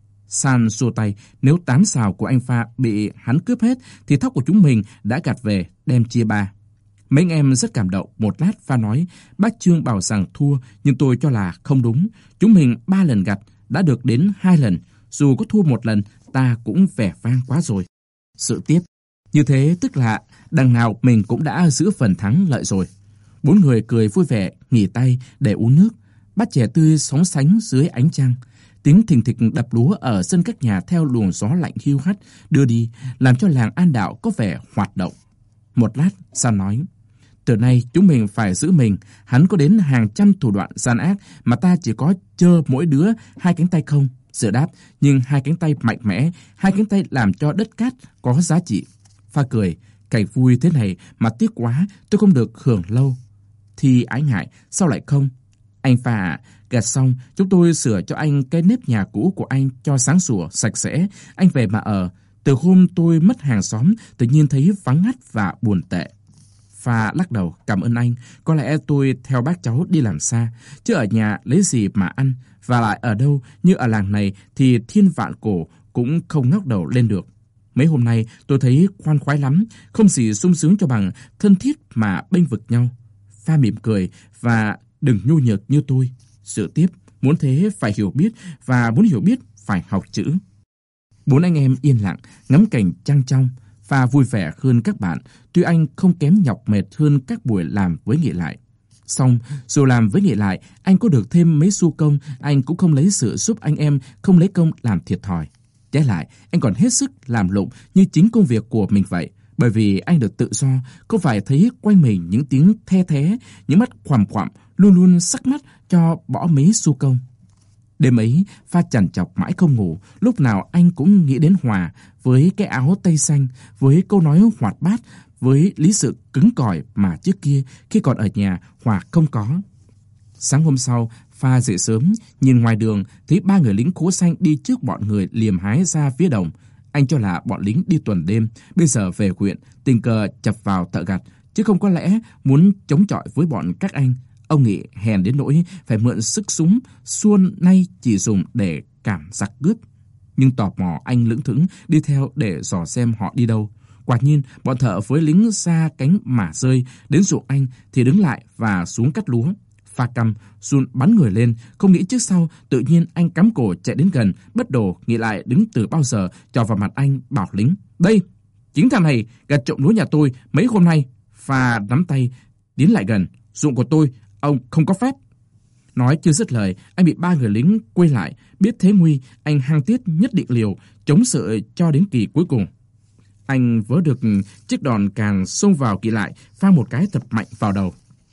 San xua tay, nếu tám sào của anh Pha bị hắn cướp hết thì thóc của chúng mình đã gặt về đem chia ba. Mấy anh em rất cảm động. Một lát Pha nói, bác Trương bảo rằng thua, nhưng tôi cho là không đúng. Chúng mình ba lần gặt, đã được đến hai lần. Dù có thua một lần, ta cũng vẻ vang quá rồi. Sự tiếp. Như thế tức là đằng nào mình cũng đã giữ phần thắng lợi rồi. Bốn người cười vui vẻ, nghỉ tay để uống nước. Bát chè tươi sóng sánh dưới ánh trăng. Tiếng thình thịch đập lúa ở sân các nhà theo luồng gió lạnh hiu hắt đưa đi, làm cho làng An Đạo có vẻ hoạt động. Một lát, Sa nói, từ nay chúng mình phải giữ mình. Hắn có đến hàng trăm thủ đoạn gian ác, mà ta chỉ có chơ mỗi đứa hai cánh tay không. Sự đáp, nhưng hai cánh tay mạnh mẽ, hai cánh tay làm cho đất cát có giá trị. Pha cười, cảnh vui thế này mà tiếc quá, tôi không được hưởng lâu. Thì ái ngại, sao lại không? Anh Pha à, gặt xong, chúng tôi sửa cho anh cái nếp nhà cũ của anh cho sáng sủa, sạch sẽ. Anh về mà ở. Từ hôm tôi mất hàng xóm, tự nhiên thấy vắng ngắt và buồn tệ. Pha lắc đầu, cảm ơn anh. Có lẽ tôi theo bác cháu đi làm xa, chứ ở nhà lấy gì mà ăn. Và lại ở đâu, như ở làng này thì thiên vạn cổ cũng không ngóc đầu lên được. Mấy hôm nay tôi thấy khoan khoái lắm, không gì sung sướng cho bằng thân thiết mà bênh vực nhau. Pha mỉm cười và đừng nhu nhược như tôi. Sự tiếp, muốn thế phải hiểu biết, và muốn hiểu biết phải học chữ. Bốn anh em yên lặng, ngắm cảnh trăng trong. Pha vui vẻ hơn các bạn, tuy anh không kém nhọc mệt hơn các buổi làm với Nghị Lại. Xong, dù làm với Nghị Lại, anh có được thêm mấy xu công, anh cũng không lấy sự giúp anh em, không lấy công làm thiệt thòi. Trái lại, anh còn hết sức làm lụng như chính công việc của mình vậy, bởi vì anh được tự do, không phải thấy quanh mình những tiếng the thé, những mắt khoằm khoằm, luôn luôn sắc mắt cho bỏ mấy xu công. Đêm ấy, Pha chằn chọc mãi không ngủ, lúc nào anh cũng nghĩ đến Hòa, với cái áo tây xanh, với câu nói hoạt bát, với lý sự cứng cỏi mà trước kia khi còn ở nhà Hòa không có. Sáng hôm sau, Pha dậy sớm, nhìn ngoài đường thấy ba người lính khố xanh đi trước bọn người liềm hái ra phía đồng. Anh cho là bọn lính đi tuần đêm, bây giờ về huyện, tình cờ chập vào thợ gặt, chứ không có lẽ muốn chống chọi với bọn các anh. Ông Nghị hèn đến nỗi phải mượn sức súng, xuôn nay chỉ dùng để cảm giặc cướp. Nhưng tò mò anh lững thững đi theo để dò xem họ đi đâu. Quả nhiên, bọn thợ với lính ra cánh mả rơi, đến ruộng anh thì đứng lại và xuống cắt lúa. Pha căm, run bắn người lên, không nghĩ trước sau, tự nhiên anh cắm cổ chạy đến gần, bất đồ, Nghị Lại đứng từ bao giờ, chò vào mặt anh, bảo lính, đây, chính thằng này gặt trộm lúa nhà tôi mấy hôm nay. Pha nắm tay, tiến lại gần, ruộng của tôi, ông không có phép. Nói chưa dứt lời, anh bị ba người lính quay lại, biết thế nguy, anh hăng tiết nhất định liều, chống sự cho đến kỳ cuối cùng. Anh vớ được chiếc đòn càn xông vào Nghị Lại, pha một cái thật mạnh vào đầu.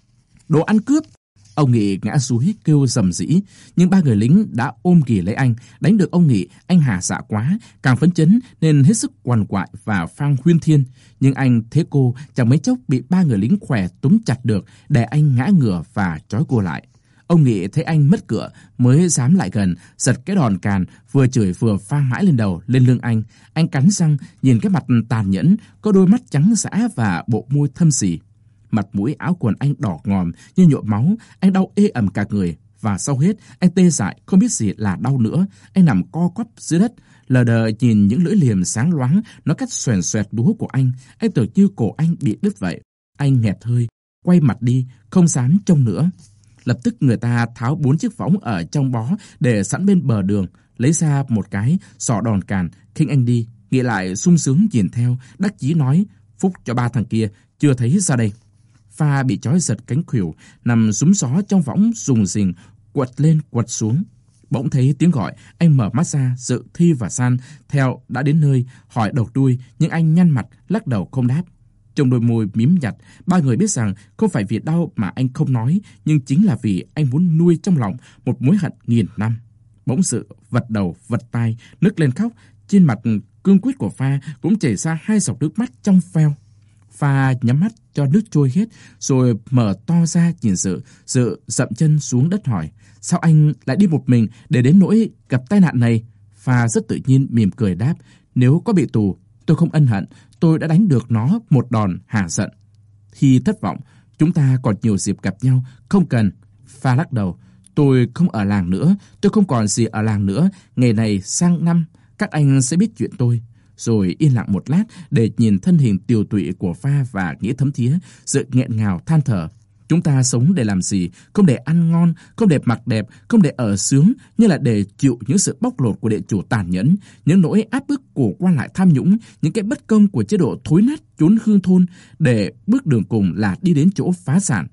Đồ ăn cướp! Ông Nghị ngã xuống kêu rầm rĩ, nhưng ba người lính đã ôm ghì lấy anh, đánh được ông Nghị, anh hả dạ quá, càng phấn chấn nên hết sức quằn quại và phang huyên thiên. Nhưng anh thế cô chẳng mấy chốc bị ba người lính khỏe túm chặt được, để anh ngã ngửa và trói cô lại. Ông Nghị thấy anh mất cửa mới dám lại gần, giật cái đòn càn, vừa chửi vừa phang mãi lên đầu, lên lưng anh. Anh cắn răng, nhìn cái mặt tàn nhẫn, có đôi mắt trắng dã và bộ môi thâm sỉ. Mặt mũi áo quần anh đỏ ngòm như nhuộm máu, anh đau ê ẩm cả người. Và sau hết, anh tê dại, không biết gì là đau nữa. Anh nằm co quắp dưới đất, lờ đờ nhìn những lưỡi liềm sáng loáng, nó cắt xoèn xoẹt lúa của anh. Anh tưởng như cổ anh bị đứt vậy. Anh nghẹt hơi, quay mặt đi, không dám trông nữa. Lập tức người ta tháo bốn chiếc võng ở trong bó để sẵn bên bờ đường, lấy ra một cái sọ đòn càn, khinh anh đi. Nghị Lại sung sướng nhìn theo, đắc chí nói, phúc cho ba thằng kia, chưa thấy ra đây. Pha bị trói giật cánh khuỷu, nằm súm gió trong võng rùng rình, quật lên quật xuống. Bỗng thấy tiếng gọi, anh mở mắt ra, Dự, Thi và San theo đã đến nơi, hỏi đầu đuôi, nhưng anh nhăn mặt, lắc đầu không đáp. Trong đôi môi mím nhặt, ba người biết rằng không phải vì đau mà anh không nói, nhưng chính là vì anh muốn nuôi trong lòng một mối hận nghìn năm. Bỗng Dự vật đầu, vật tai, nức lên khóc, trên mặt cương quyết của Pha cũng chảy ra hai giọt nước mắt trong veo. Pha nhắm mắt cho nước trôi hết, rồi mở to ra nhìn Dự. Dự dậm chân xuống đất hỏi, sao anh lại đi một mình để đến nỗi gặp tai nạn này? Pha rất tự nhiên mỉm cười đáp, nếu có bị tù, tôi không ân hận, tôi đã đánh được nó một đòn hả giận. Khi thất vọng, chúng ta còn nhiều dịp gặp nhau, không cần. Pha lắc đầu, tôi không ở làng nữa, tôi không còn gì ở làng nữa, ngày này sang năm các anh sẽ biết chuyện tôi. rồi yên lặng một lát để nhìn thân hình tiều tụy của Pha và nghĩ thấm thía, sự nghẹn ngào than thở. Chúng ta sống để làm gì? Không để ăn ngon, không để mặc đẹp, không để ở sướng, nhưng là để chịu những sự bóc lột của địa chủ tàn nhẫn, những nỗi áp bức của quan lại tham nhũng, những cái bất công của chế độ thối nát chốn hương thôn, để bước đường cùng là đi đến chỗ phá sản.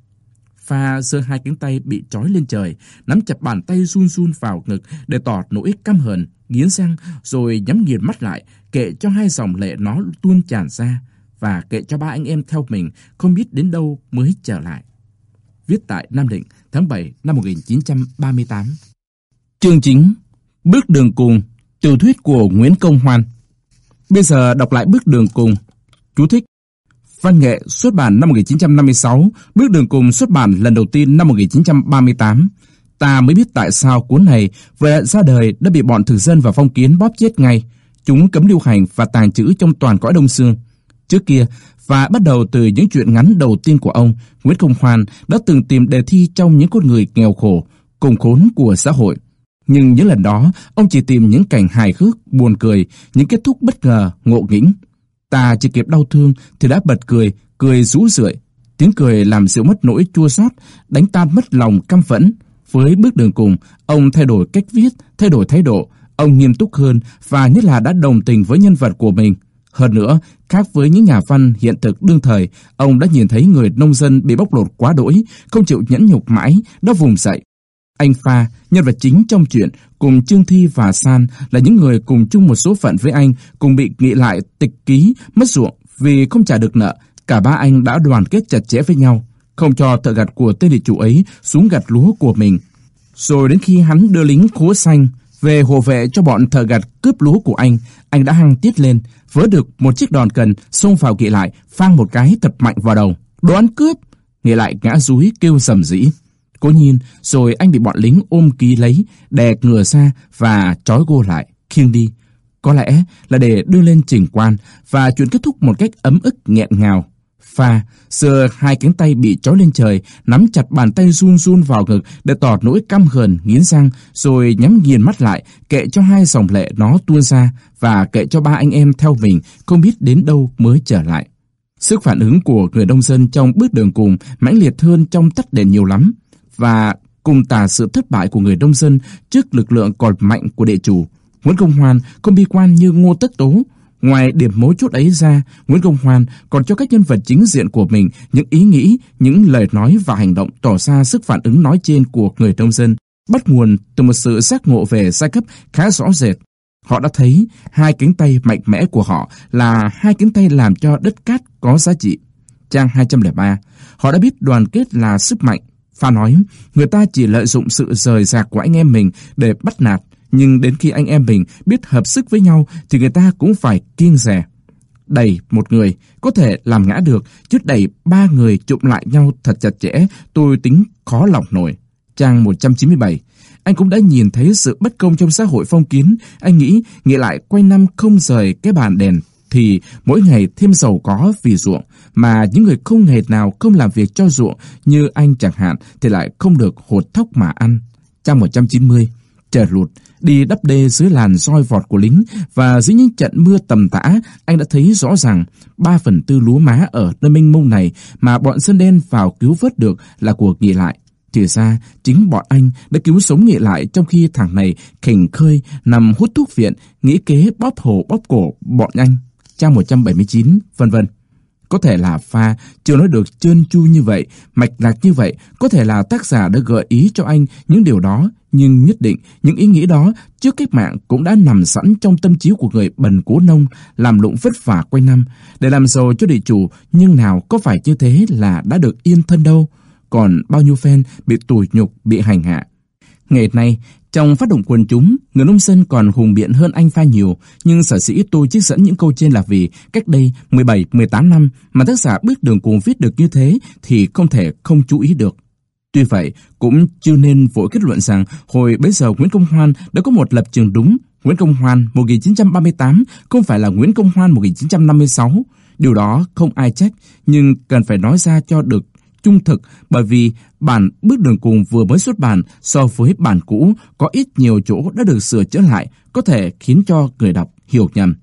Pha giơ hai cánh tay bị trói lên trời, nắm chặt bàn tay run run vào ngực để tỏ nỗi căm hờn, nghiến răng, rồi nhắm nghiền mắt lại, kệ cho hai dòng lệ nó tuôn tràn ra, và kệ cho ba anh em theo mình không biết đến đâu mới trở lại. Viết tại Nam Định, tháng bảy năm một nghìn chín trăm ba mươi tám. Chương chính: Bước đường cùng, tiểu thuyết của Nguyễn Công Hoan. Bây giờ đọc lại Bước đường cùng. Chú thích: Văn nghệ xuất bản năm một nghìn chín trăm năm mươi sáu, Bước đường cùng xuất bản lần đầu tiên năm một nghìn chín trăm ba mươi tám. Ta mới biết tại sao cuốn này vừa ra đời đã bị bọn thực dân và phong kiến bóp chết ngay. Chúng cấm lưu hành và tàng trữ trong toàn cõi Đông Xương. Trước kia, và bắt đầu từ những truyện ngắn đầu tiên của ông, Nguyễn Công Hoan đã từng tìm đề thi trong những con người nghèo khổ, cùng khốn của xã hội. Nhưng những lần đó, ông chỉ tìm những cảnh hài hước, buồn cười, những kết thúc bất ngờ, ngộ nghĩnh. Ta chỉ kịp đau thương thì đã bật cười, cười rũ rượi. Tiếng cười làm dịu mất nỗi chua xót, đánh tan mất lòng căm phẫn. Với Bước đường cùng, ông thay đổi cách viết, thay đổi thái độ, ông nghiêm túc hơn và nhất là đã đồng tình với nhân vật của mình. Hơn nữa, khác với những nhà văn hiện thực đương thời, ông đã nhìn thấy người nông dân bị bóc lột quá đỗi, không chịu nhẫn nhục mãi, đã vùng dậy. Anh Pha, nhân vật chính trong truyện, cùng Trương Thi và San là những người cùng chung một số phận với anh, cùng bị nghị lại tịch ký, mất ruộng vì không trả được nợ. Cả ba anh đã đoàn kết chặt chẽ với nhau, không cho thợ gặt của tên địa chủ ấy xuống gặt lúa của mình. Rồi đến khi hắn đưa lính khố xanh về hộ vệ cho bọn thợ gặt cướp lúa của anh, anh đã hăng tiết lên, vớ được một chiếc đòn cần, xông vào Nghị lại, phang một cái thật mạnh vào đầu. Đồ ăn cướp! Nghị lại ngã dúi kêu rầm rĩ. Cố nhiên, rồi anh bị bọn lính ôm ký lấy, đè ngửa ra và trói gô lại, khiêng đi. Có lẽ là để đưa lên trình quan, và chuyện kết thúc một cách ấm ức nghẹn ngào. Pha giơ hai cánh tay bị trói lên trời, nắm chặt bàn tay run run vào ngực để tỏ nỗi căm hờn, nghiến răng, rồi nhắm nghiền mắt lại, kệ cho hai dòng lệ nó tuôn ra, và kệ cho ba anh em theo mình không biết đến đâu mới trở lại. Sức phản ứng của người nông dân trong Bước đường cùng mãnh liệt hơn trong Tắt đèn nhiều lắm, và cùng tả sự thất bại của người nông dân trước lực lượng còn mạnh của địa chủ. Nguyễn Công Hoan không bi quan như Ngô Tất Tố. Ngoài điểm mấu chốt ấy ra, Nguyễn Công Hoan còn cho các nhân vật chính diện của mình những ý nghĩ, những lời nói và hành động tỏ ra sức phản ứng nói trên của người nông dân, bắt nguồn từ một sự giác ngộ về giai cấp khá rõ rệt. Họ đã thấy hai cánh tay mạnh mẽ của họ là hai cánh tay làm cho đất cát có giá trị. Trang hai trăm lẻ ba, họ đã biết đoàn kết là sức mạnh. Pha nói, người ta chỉ lợi dụng sự rời rạc của anh em mình để bắt nạt, nhưng đến khi anh em mình biết hợp sức với nhau thì người ta cũng phải kiêng dè. Đẩy một người có thể làm ngã được, chứ đẩy ba người chụm lại nhau thật chặt chẽ, tôi tính khó lòng nổi. Trang một trăm chín mươi bảy. Anh cũng đã nhìn thấy sự bất công trong xã hội phong kiến. Anh nghĩ, nghĩ lại quanh năm không rời cái bàn đèn, thì mỗi ngày thêm giàu có vì ruộng, mà những người không ngày nào không làm việc cho ruộng như anh chẳng hạn thì lại không được hột thóc mà ăn. Trang một trăm chín mươi. Trời lụt, đi đắp đê dưới làn roi vọt của lính, và dưới những trận mưa tầm tã, anh đã thấy rõ ràng ba phần tư lúa má ở nơi mênh mông này mà bọn dân đen vào cứu vớt được là của Nghị lại. Thì ra, chính bọn anh đã cứu sống Nghị lại, trong khi thằng này khỉnh khơi nằm hút thuốc viện, nghĩ kế bóp hồ bóp cổ bọn anh. Trang một trăm bảy mươi chín, vân vân. Có thể là Pha chưa nói được trơn tru như vậy, mạch lạc như vậy, có thể là tác giả đã gợi ý cho anh những điều đó, nhưng nhất định những ý nghĩ đó trước cách mạng cũng đã nằm sẵn trong tâm trí của người bần cố nông làm lụng vất vả quanh năm để làm giàu cho địa chủ, nhưng nào có phải như thế là đã được yên thân đâu, còn bao nhiêu phen bị tủi nhục, bị hành hạ. Ngày nay, trong phát động quần chúng, người nông dân còn hùng biện hơn anh Pha nhiều, nhưng sở dĩ tôi trích dẫn những câu trên là vì cách đây mười bảy mười tám năm mà tác giả Bước đường cùng viết được như thế thì không thể không chú ý được. Tuy vậy, cũng chưa nên vội kết luận rằng hồi bấy giờ Nguyễn Công Hoan đã có một lập trường đúng. Nguyễn Công Hoan một nghìn chín trăm ba mươi tám không phải là Nguyễn Công Hoan một nghìn chín trăm năm mươi sáu. Điều đó không ai trách, nhưng cần phải nói ra cho được trung thực, bởi vì bản Bước đường cùng vừa mới xuất bản so với bản cũ có ít nhiều chỗ đã được sửa chữa lại, có thể khiến cho người đọc hiểu nhầm.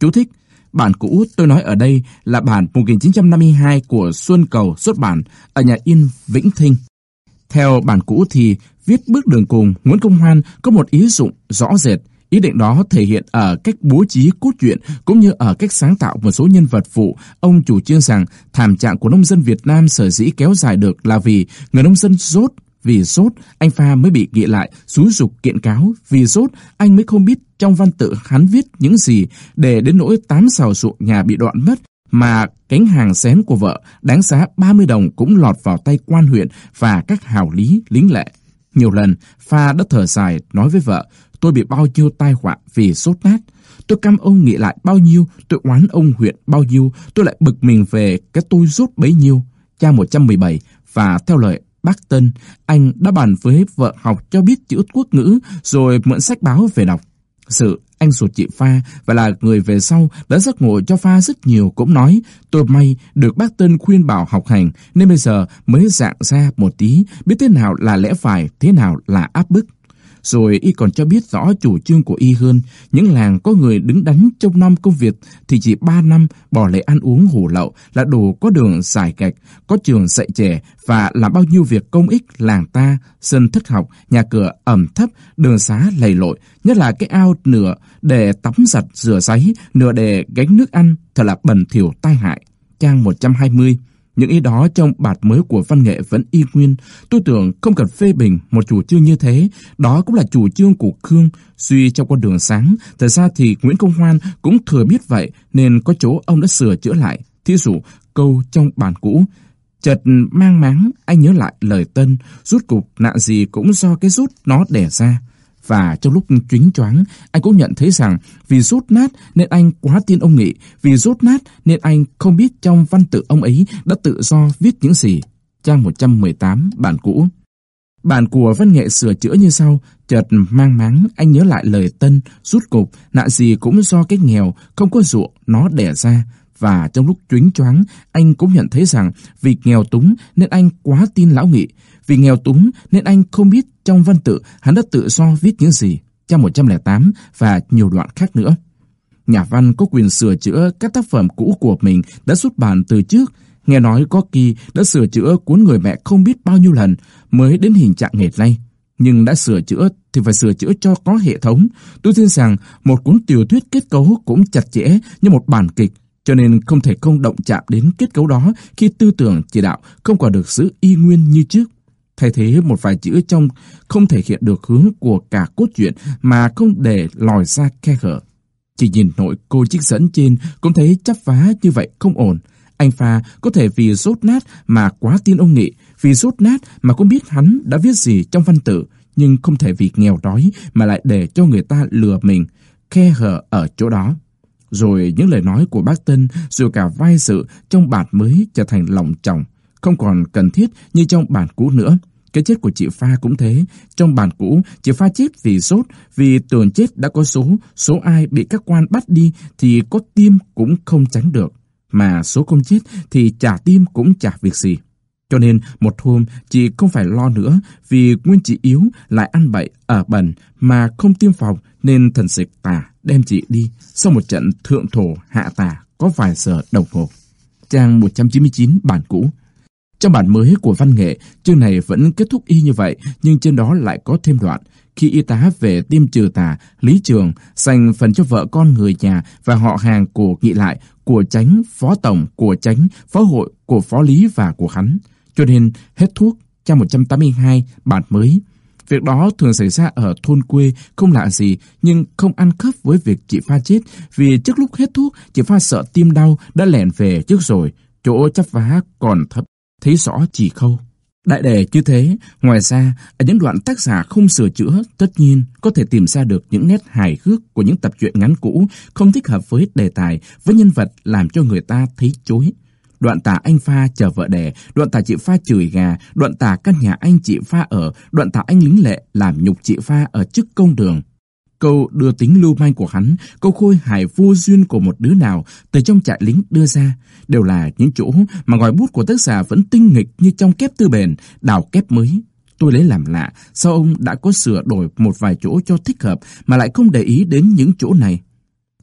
Chú thích: bản cũ tôi nói ở đây là bản một nghìn chín trăm năm mươi hai của Xuân Cầu xuất bản ở nhà in Vĩnh Thinh. Theo bản cũ thì viết bước đường cùng, Nguyễn Công Hoan có một ý dụng rõ rệt. Ý định đó thể hiện ở cách bố trí cốt truyện cũng như ở cách sáng tạo một số nhân vật phụ. Ông chủ trương rằng thảm trạng của nông dân Việt Nam sở dĩ kéo dài được là vì người nông dân dốt. Vì dốt, anh Pha mới bị nghị lại, xúi giục kiện cáo. Vì dốt, anh mới không biết trong văn tự hắn viết những gì, để đến nỗi tám sào ruộng nhà bị đoạn mất, mà cánh hàng xén của vợ đáng giá ba mươi đồng cũng lọt vào tay quan huyện và các hào lý lính lệ. Nhiều lần, Pha đã thở dài nói với vợ: tôi bị bao nhiêu tai họa vì sốt nát. Tôi căm ông nghị lại bao nhiêu, tôi oán ông huyện bao nhiêu, tôi lại bực mình về cái tôi dốt bấy nhiêu. Trang một trăm mười bảy. Và theo lời bác Tân, anh đã bàn với vợ học cho biết chữ quốc ngữ rồi mượn sách báo về đọc. Sự anh ruột chị Pha và là người về sau đã giác ngộ cho Pha rất nhiều, cũng nói: tôi may được bác Tân khuyên bảo học hành nên bây giờ mới dạng ra một tí, biết thế nào là lẽ phải, thế nào là áp bức. Rồi y còn cho biết rõ chủ trương của y hơn: những làng có người đứng đắn trong năm công việc thì chỉ ba năm bỏ lệ ăn uống hủ lậu là đủ có đường giải gạch, có trường dạy trẻ và làm bao nhiêu việc công ích làng ta, sân thất học, nhà cửa ẩm thấp, đường xá lầy lội, nhất là cái ao nửa để tắm giặt rửa ráy, nửa để gánh nước ăn, thật là bẩn thỉu tai hại. Trang một trăm hai mươi. Những ý đó trong bản mới của văn nghệ vẫn y nguyên. Tôi tưởng không cần phê bình một chủ trương như thế. Đó cũng là chủ trương của Khương suy trong con đường sáng. Thật ra thì Nguyễn Công Hoan cũng thừa biết vậy, nên có chỗ ông đã sửa chữa lại. Thí dụ câu trong bản cũ: chợt mang máng anh nhớ lại lời Tân, rút cục nạn gì cũng do cái rút nó đẻ ra. Và trong lúc choáng choáng, anh cũng nhận thấy rằng vì rốt nát nên anh quá tin ông Nghị, vì rốt nát nên anh không biết trong văn tự ông ấy đã tự do viết những gì. Trang một trăm mười tám, bản cũ. Bản của văn nghệ sửa chữa như sau: chợt mang máng anh nhớ lại lời Tân, rút cục nạn gì cũng do cái nghèo không có ruộng nó đẻ ra. Và trong lúc choáng choáng, anh cũng nhận thấy rằng vì nghèo túng nên anh quá tin lão Nghị, vì nghèo túng nên anh không biết trong văn tự hắn đã tự do viết những gì. Trang một trăm lẻ tám và nhiều đoạn khác nữa. Nhà văn có quyền sửa chữa các tác phẩm cũ của mình đã xuất bản từ trước. Nghe nói có kỳ đã sửa chữa cuốn Người Mẹ không biết bao nhiêu lần mới đến hình trạng ngày nay. Nhưng đã sửa chữa thì phải sửa chữa cho có hệ thống. Tôi tin rằng một cuốn tiểu thuyết kết cấu cũng chặt chẽ như một bản kịch, cho nên không thể không động chạm đến kết cấu đó khi tư tưởng chỉ đạo không còn được giữ y nguyên như trước. Thay thế một vài chữ trong không thể hiện được hướng của cả cốt truyện mà không để lòi ra khe hở. Chỉ nhìn nội cô trích dẫn trên cũng thấy chắp vá như vậy không ổn. Anh Pha có thể vì dốt nát mà quá tin ông Nghị, vì dốt nát mà không biết hắn đã viết gì trong văn tự, nhưng không thể vì nghèo đói mà lại để cho người ta lừa mình. Khe hở ở chỗ đó. Rồi những lời nói của bác Tân, rồi cả vai sự trong bản mới trở thành lòng trọng, không còn cần thiết như trong bản cũ nữa. Cái chết của chị Pha cũng thế. Trong bản cũ, chị Pha chết vì sốt, vì tưởng chết đã có số, số ai bị các quan bắt đi thì có tim cũng không tránh được, mà số không chết thì trả tim cũng chả việc gì. Cho nên một hôm chị không phải lo nữa, vì nguyên chị yếu lại ăn bậy ở bẩn mà không tiêm phòng, nên thần dịch tà đem chị đi sau một trận thượng thổ hạ tà có vài giờ đồng hồ. Trang một trăm chín mươi chín, bản cũ. Trong bản mới của văn nghệ, chương này vẫn kết thúc y như vậy, nhưng trên đó lại có thêm đoạn: khi y tá về tiêm trừ tà, Lý Trường dành phần cho vợ con người nhà và họ hàng của Nghị lại, của Chánh, phó tổng, của Chánh, phó hội, của phó Lý và của hắn. Cho nên hết thuốc. Trang một trăm tám mươi hai, bản mới. Việc đó thường xảy ra ở thôn quê, không lạ gì, nhưng không ăn khớp với việc chị Pha chết, vì trước lúc hết thuốc, chị Pha sợ tim đau đã lẻn về trước rồi, chỗ chắp vá còn thấp, thấy rõ chỉ khâu. Đại đề như thế, ngoài ra, ở những đoạn tác giả không sửa chữa, tất nhiên có thể tìm ra được những nét hài hước của những tập truyện ngắn cũ, không thích hợp với đề tài, với nhân vật làm cho người ta thấy chối. Đoạn tả anh Pha chờ vợ đẻ, đoạn tả chị Pha chửi gà, đoạn tả căn nhà anh chị Pha ở, đoạn tả anh lính lệ làm nhục chị Pha ở trước công đường. Câu đưa tính lưu manh của hắn, câu khôi hài vô duyên của một đứa nào từ trong trại lính đưa ra, đều là những chỗ mà ngòi bút của tác giả vẫn tinh nghịch như trong kép Tư Bền, đào kép mới. Tôi lấy làm lạ, sao ông đã có sửa đổi một vài chỗ cho thích hợp mà lại không để ý đến những chỗ này.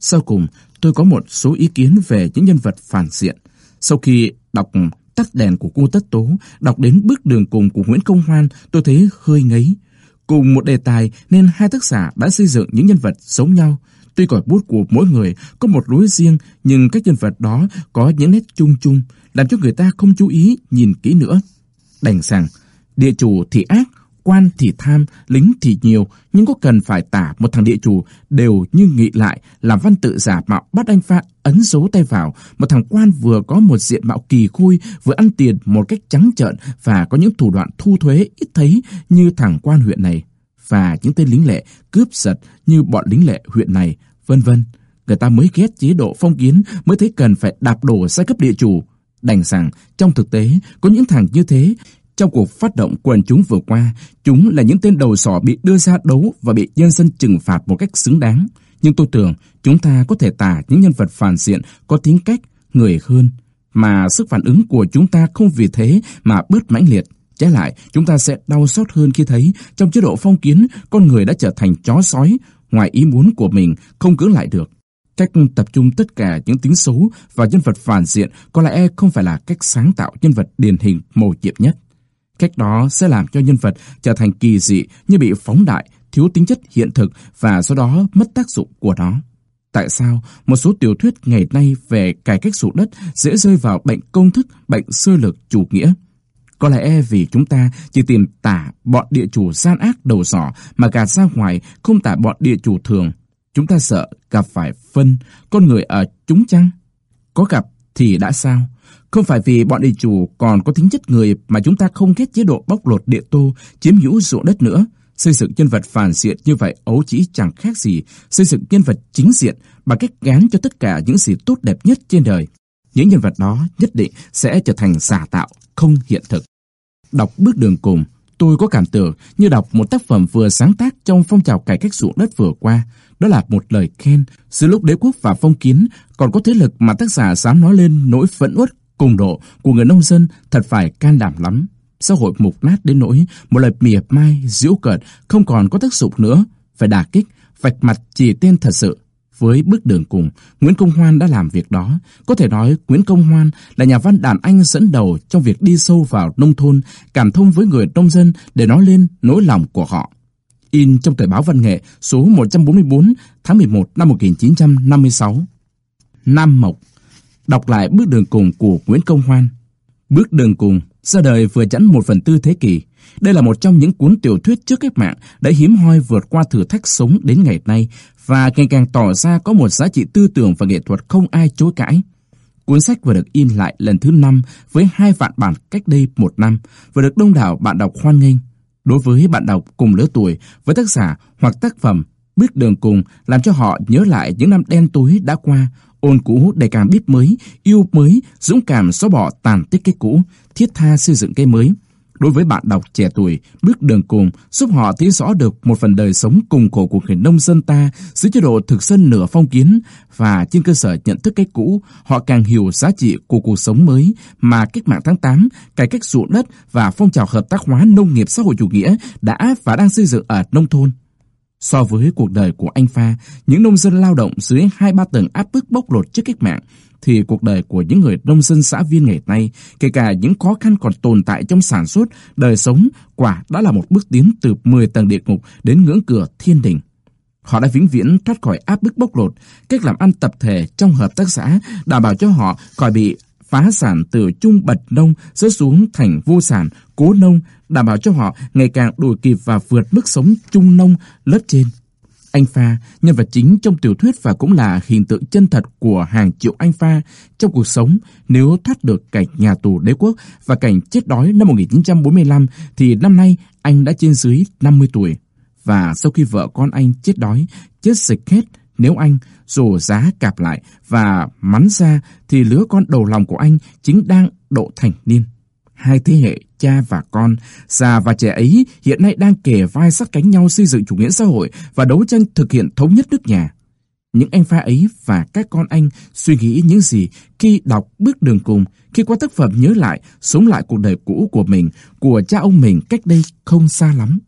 Sau cùng, tôi có một số ý kiến về những nhân vật phản diện. Sau khi đọc Tắt đèn của cô Tất Tố, đọc đến Bước đường cùng của Nguyễn Công Hoan, tôi thấy hơi ngấy. Cùng một đề tài nên hai tác giả đã xây dựng những nhân vật giống nhau. Tuy cõi bút của mỗi người có một lối riêng, nhưng các nhân vật đó có những nét chung chung, làm cho người ta không chú ý nhìn kỹ nữa. Đành rằng, địa chủ thì ác, quan thì tham, lính thì nhiều, nhưng có cần phải tả một thằng địa chủ đều như nghị lại, làm văn tự giả mạo bắt anh Pha ấn dấu tay vào, một thằng quan vừa có một diện mạo kỳ khôi, vừa ăn tiền một cách trắng trợn và có những thủ đoạn thu thuế ít thấy như thằng quan huyện này, và những tên lính lệ cướp giật như bọn lính lệ huyện này, vân vân. Người ta mới ghét chế độ phong kiến, mới thấy cần phải đạp đổ giai cấp địa chủ. Đành rằng trong thực tế có những thằng như thế. Trong cuộc phát động quần chúng vừa qua, chúng là những tên đầu sỏ bị đưa ra đấu và bị nhân dân trừng phạt một cách xứng đáng. Nhưng tôi tưởng chúng ta có thể tả những nhân vật phản diện có tính cách người hơn, mà sức phản ứng của chúng ta không vì thế mà bớt mãnh liệt. Trái lại, chúng ta sẽ đau xót hơn khi thấy trong chế độ phong kiến, con người đã trở thành chó sói, ngoài ý muốn của mình không cưỡng lại được. Cách tập trung tất cả những tính xấu vào nhân vật phản diện có lẽ không phải là cách sáng tạo nhân vật điển hình mầu nhiệm nhất. Cách đó sẽ làm cho nhân vật trở thành kỳ dị, như bị phóng đại, thiếu tính chất hiện thực và do đó mất tác dụng của nó. Tại sao một số tiểu thuyết ngày nay về cải cách ruộng đất dễ rơi vào bệnh công thức, bệnh sơ lược chủ nghĩa? Có lẽ vì chúng ta chỉ tìm tả bọn địa chủ gian ác đầu sỏ mà gạt ra ngoài, không tả bọn địa chủ thường. Chúng ta sợ gặp phải phân, con người ở chúng chăng? Có gặp thì đã sao? Không phải vì bọn địa chủ còn có tính chất người mà chúng ta không ghét chế độ bóc lột địa tô, chiếm hữu ruộng đất nữa. Xây dựng nhân vật phản diện như vậy ấu chỉ chẳng khác gì xây dựng nhân vật chính diện bằng cách gán cho tất cả những gì tốt đẹp nhất trên đời. Những nhân vật đó nhất định sẽ trở thành giả tạo, không hiện thực. Đọc Bước đường cùng, tôi có cảm tưởng như đọc một tác phẩm vừa sáng tác trong phong trào cải cách ruộng đất vừa qua. Đó là một lời khen. Giữa lúc đế quốc và phong kiến còn có thế lực mà tác giả dám nói lên nỗi phẫn uất cùng độ của người nông dân, thật phải can đảm lắm. Xã hội mục nát đến nỗi một lời mỉa mai, giễu cợt không còn có tác dụng nữa, phải đả kích, vạch mặt chỉ tên thật sự. Với Bước đường cùng, Nguyễn Công Hoan đã làm việc đó. Có thể nói Nguyễn Công Hoan là nhà văn đàn anh dẫn đầu trong việc đi sâu vào nông thôn, cảm thông với người nông dân để nói lên nỗi lòng của họ. In trong tờ báo Văn nghệ số một trăm bốn mươi bốn tháng mười một năm một nghìn chín trăm năm mươi sáu. Nam Mộc. Đọc lại Bước đường cùng của Nguyễn Công Hoan. Bước đường cùng ra đời vừa chẵn một phần tư thế kỷ. Đây là một trong những cuốn tiểu thuyết trước cách mạng đã hiếm hoi vượt qua thử thách sống đến ngày nay và ngày càng tỏ ra có một giá trị tư tưởng và nghệ thuật không ai chối cãi. Cuốn sách vừa được in lại lần thứ năm với hai vạn bản cách đây một năm và được đông đảo bạn đọc hoan nghênh. Đối với bạn đọc cùng lứa tuổi với tác giả hoặc tác phẩm, Bước đường cùng làm cho họ nhớ lại những năm đen tối đã qua, ôn cũ để càng biết mới, yêu mới, dũng cảm xóa bỏ tàn tích cái cũ, thiết tha xây dựng cái mới. Đối với bạn đọc trẻ tuổi, Bước đường cùng giúp họ thấy rõ được một phần đời sống cùng khổ của người nông dân ta dưới chế độ thực dân nửa phong kiến, và trên cơ sở nhận thức cái cũ, họ càng hiểu giá trị của cuộc sống mới mà cách mạng tháng tám, cải cách ruộng đất và phong trào hợp tác hóa nông nghiệp xã hội chủ nghĩa đã và đang xây dựng ở nông thôn. So với cuộc đời của anh Pha, những nông dân lao động dưới hai ba tầng áp bức bóc lột trước cách mạng, thì cuộc đời của những người nông dân xã viên ngày nay, kể cả những khó khăn còn tồn tại trong sản xuất, đời sống, quả đã là một bước tiến từ mười tầng địa ngục đến ngưỡng cửa thiên đình. Họ đã vĩnh viễn thoát khỏi áp bức bóc lột, cách làm ăn tập thể trong hợp tác xã đảm bảo cho họ khỏi bị phá sản từ trung bậc nông rớt xuống thành vô sản, cố nông, đảm bảo cho họ ngày càng đuổi kịp và vượt mức sống trung nông lớp trên. Anh Pha, nhân vật chính trong tiểu thuyết và cũng là hình tượng chân thật của hàng triệu anh Pha trong cuộc sống, nếu thoát được cảnh nhà tù đế quốc và cảnh chết đói năm một nghìn chín trăm bốn mươi lăm thì năm nay anh đã trên dưới năm mươi tuổi. Và sau khi vợ con anh chết đói, chết dịch hết, nếu anh rồ giá cạp lại và mắn ra thì lứa con đầu lòng của anh chính đang độ thành niên. Hai thế hệ cha và con, già và trẻ ấy hiện nay đang kề vai sát cánh nhau xây dựng chủ nghĩa xã hội và đấu tranh thực hiện thống nhất nước nhà. Những anh Pha ấy và các con anh suy nghĩ những gì khi đọc Bước đường cùng, khi qua tác phẩm nhớ lại, sống lại cuộc đời cũ của mình, của cha ông mình cách đây không xa lắm.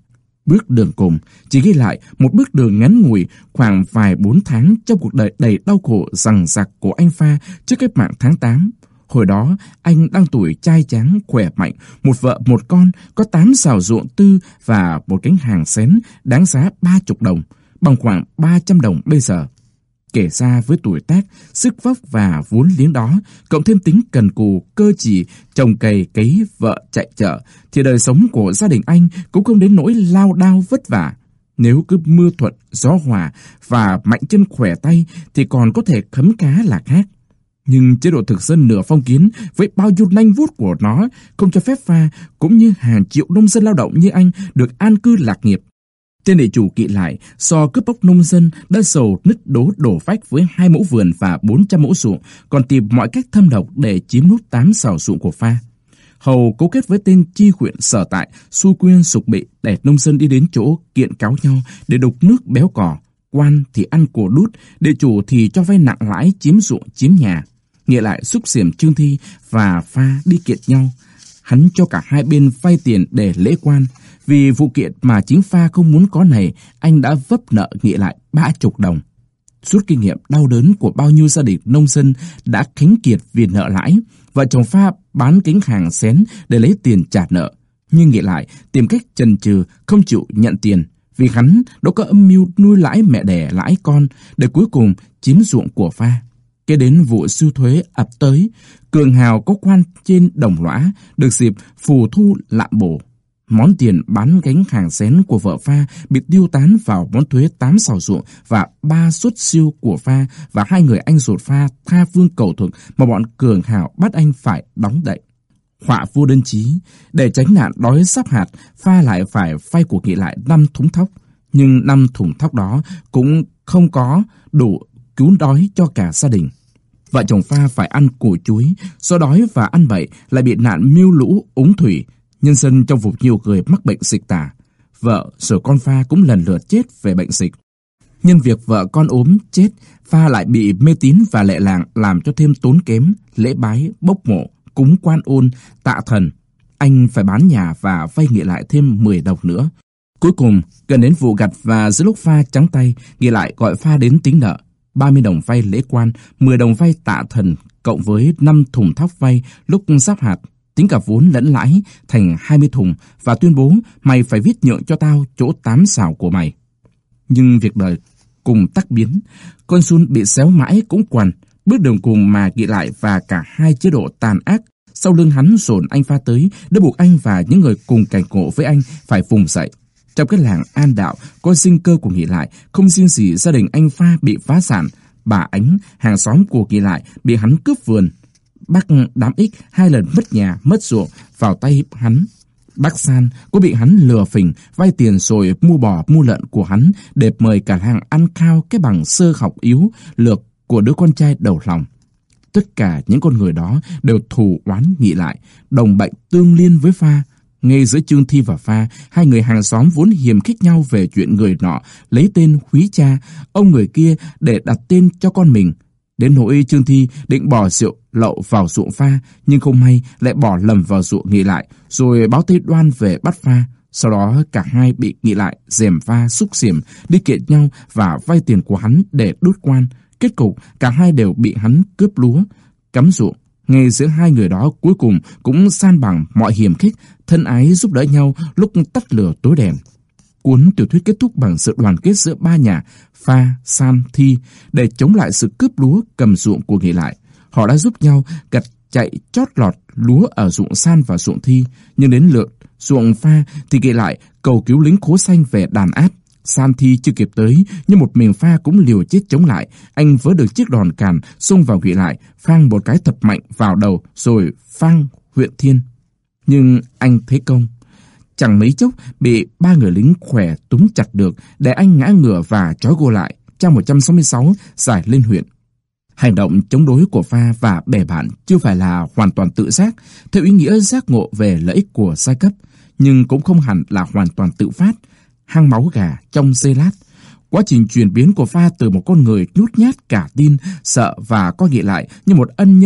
Bước đường cùng chỉ ghi lại một bước đường ngắn ngủi khoảng vài bốn tháng trong cuộc đời đầy đau khổ dằng dặc của anh Pha trước cách mạng tháng tám. Hồi đó, anh đang tuổi trai tráng, khỏe mạnh, một vợ một con, có tám sào ruộng tư và một cánh hàng xén đáng giá ba chục đồng, bằng khoảng ba trăm đồng bây giờ. Kể ra với tuổi tác, sức vóc và vốn liếng đó, cộng thêm tính cần cù, cơ chỉ, trồng cày cấy, vợ chạy chợ, thì đời sống của gia đình anh cũng không đến nỗi lao đao vất vả. Nếu cứ mưa thuận, gió hòa và mạnh chân khỏe tay thì còn có thể khấm cá là khác. Nhưng chế độ thực dân nửa phong kiến với bao nhiêu nanh vuốt của nó không cho phép Pha cũng như hàng triệu nông dân lao động như anh được an cư lạc nghiệp. Tên địa chủ kỵ lại, so cướp bóc nông dân đã sầu nứt đố đổ vách với hai mẫu vườn và bốn trăm mẫu ruộng, còn tìm mọi cách thâm độc để chiếm nốt tám sào ruộng của Pha. Hầu cấu kết với tên chi huyện sở tại, xu quyên sục bị để nông dân đi đến chỗ kiện cáo nhau để đục nước béo cỏ. Quan thì ăn của đút, địa chủ thì cho vay nặng lãi chiếm ruộng chiếm nhà. Nghĩa lại xúc xiểm Trương Thi và Pha đi kiện nhau. Hắn cho cả hai bên vay tiền để lễ quan. Vì vụ kiện mà chính Pha không muốn có này, anh đã vấp nợ Nghĩa lại ba chục đồng. Suốt kinh nghiệm đau đớn của bao nhiêu gia đình nông dân đã khánh kiệt vì nợ lãi, vợ chồng Pha bán cánh hàng xén để lấy tiền trả nợ. Nhưng Nghĩa lại tìm cách chần chừ không chịu nhận tiền, vì hắn đã có âm mưu nuôi lãi mẹ đẻ lãi con để cuối cùng chiếm ruộng của Pha. Kế đến vụ sưu thuế ập tới, cường hào có quan trên đồng lõa được dịp phù thu lạm bổ. Món tiền bán gánh hàng xén của vợ Pha bị tiêu tán vào món thuế tám sào ruộng và ba suất siêu của Pha và hai người anh ruột Pha tha phương cầu thực mà bọn cường hào bắt anh phải đóng đậy. Họa vô đơn chí, để tránh nạn đói sắp hạt, Pha lại phải vay của Nghĩa lại năm thúng thóc. Nhưng năm thùng thóc đó cũng không có đủ cứu đói cho cả gia đình. Vợ chồng Pha phải ăn củ chuối, do đói và ăn bậy lại bị nạn miêu lũ úng thủy. Nhân dân trong vùng nhiều người mắc bệnh dịch tả. Vợ rồi con Pha cũng lần lượt chết về bệnh dịch. Nhân việc vợ con ốm chết, Pha lại bị mê tín và lệ làng làm cho thêm tốn kém, lễ bái, bốc mộ, cúng quan ôn, tạ thần. Anh phải bán nhà và vay Nghĩa lại thêm mười đồng nữa. Cuối cùng, gần đến vụ gặt và giữa lúc Pha trắng tay, Nghĩa lại gọi Pha đến tính nợ. ba mươi đồng vay lễ quan, mười đồng vay tạ thần, cộng với năm thùng thóc vay lúc giáp hạt, tính cả vốn lẫn lãi thành hai mươi thùng và tuyên bố mày phải viết nhượng cho tao chỗ tám sào của mày. Nhưng việc đời cùng tắc biến, con Sun bị xéo mãi cũng quằn, bước đường cùng mà Nghĩa lại và cả hai chế độ tàn ác sau lưng hắn dồn anh Pha tới để buộc anh và những người cùng cảnh ngộ với anh phải vùng dậy. Trong cái làng An Đạo có sinh cơ của Nghĩa lại, không riêng gì gia đình anh Pha bị phá sản, bà Ánh, hàng xóm của Nghĩa lại bị hắn cướp vườn. Bác Đám Ích hai lần mất nhà, mất ruộng vào tay hắn. Bác San cũng bị hắn lừa phỉnh, vay tiền rồi mua bò mua lợn của hắn để mời cả làng ăn khao cái bằng sơ học yếu lược của đứa con trai đầu lòng. Tất cả những con người đó đều thù oán Nghĩa lại, đồng bệnh tương liên với Pha. Ngay giữa Trương Thi và Pha, hai người hàng xóm vốn hiềm khích nhau về chuyện người nọ lấy tên Húy cha, ông người kia để đặt tên cho con mình. Đến nỗi Trương Thi định bỏ rượu lậu vào ruộng Pha, nhưng không may lại bỏ lầm vào ruộng Nghĩa lại, rồi báo Tây Đoan về bắt Pha. Sau đó cả hai bị Nghĩa lại gièm pha xúc xiểm, đi kiện nhau và vay tiền của hắn để đốt quan. Kết cục cả hai đều bị hắn cướp lúa, cắm ruộng. Ngay giữa hai người đó cuối cùng cũng san bằng mọi hiềm khích, thân ái giúp đỡ nhau lúc tắt lửa tối đèn. Cuốn tiểu thuyết kết thúc bằng sự đoàn kết giữa ba nhà Pha, San, Thi để chống lại sự cướp lúa cầm ruộng của Nghĩa lại. Họ đã giúp nhau gặt chạy chót lọt lúa ở ruộng San và ruộng Thi, nhưng đến lượt ruộng Pha thì Nghĩa lại cầu cứu lính Khố Xanh về đàn áp. San Thi chưa kịp tới, nhưng một mình Pha cũng liều chết chống lại. Anh vớ được chiếc đòn càn, xông vào Nghĩa lại, phang một cái thật mạnh vào đầu, rồi phang huyện thiên. Nhưng anh thấy công. Chẳng mấy chốc bị ba người lính khỏe túm chặt được, để anh ngã ngửa và trói gô lại. Trang một trăm sáu mươi sáu giải lên huyện. Hành động chống đối của Pha và bè bạn chưa phải là hoàn toàn tự giác, theo ý nghĩa giác ngộ về lợi ích của giai cấp, nhưng cũng không hẳn là hoàn toàn tự phát. Hang máu gà trong giây lát. Quá trình chuyển biến của Pha từ một con người nhút nhát cả tin, sợ và coi Nghĩa lại như một ân nhân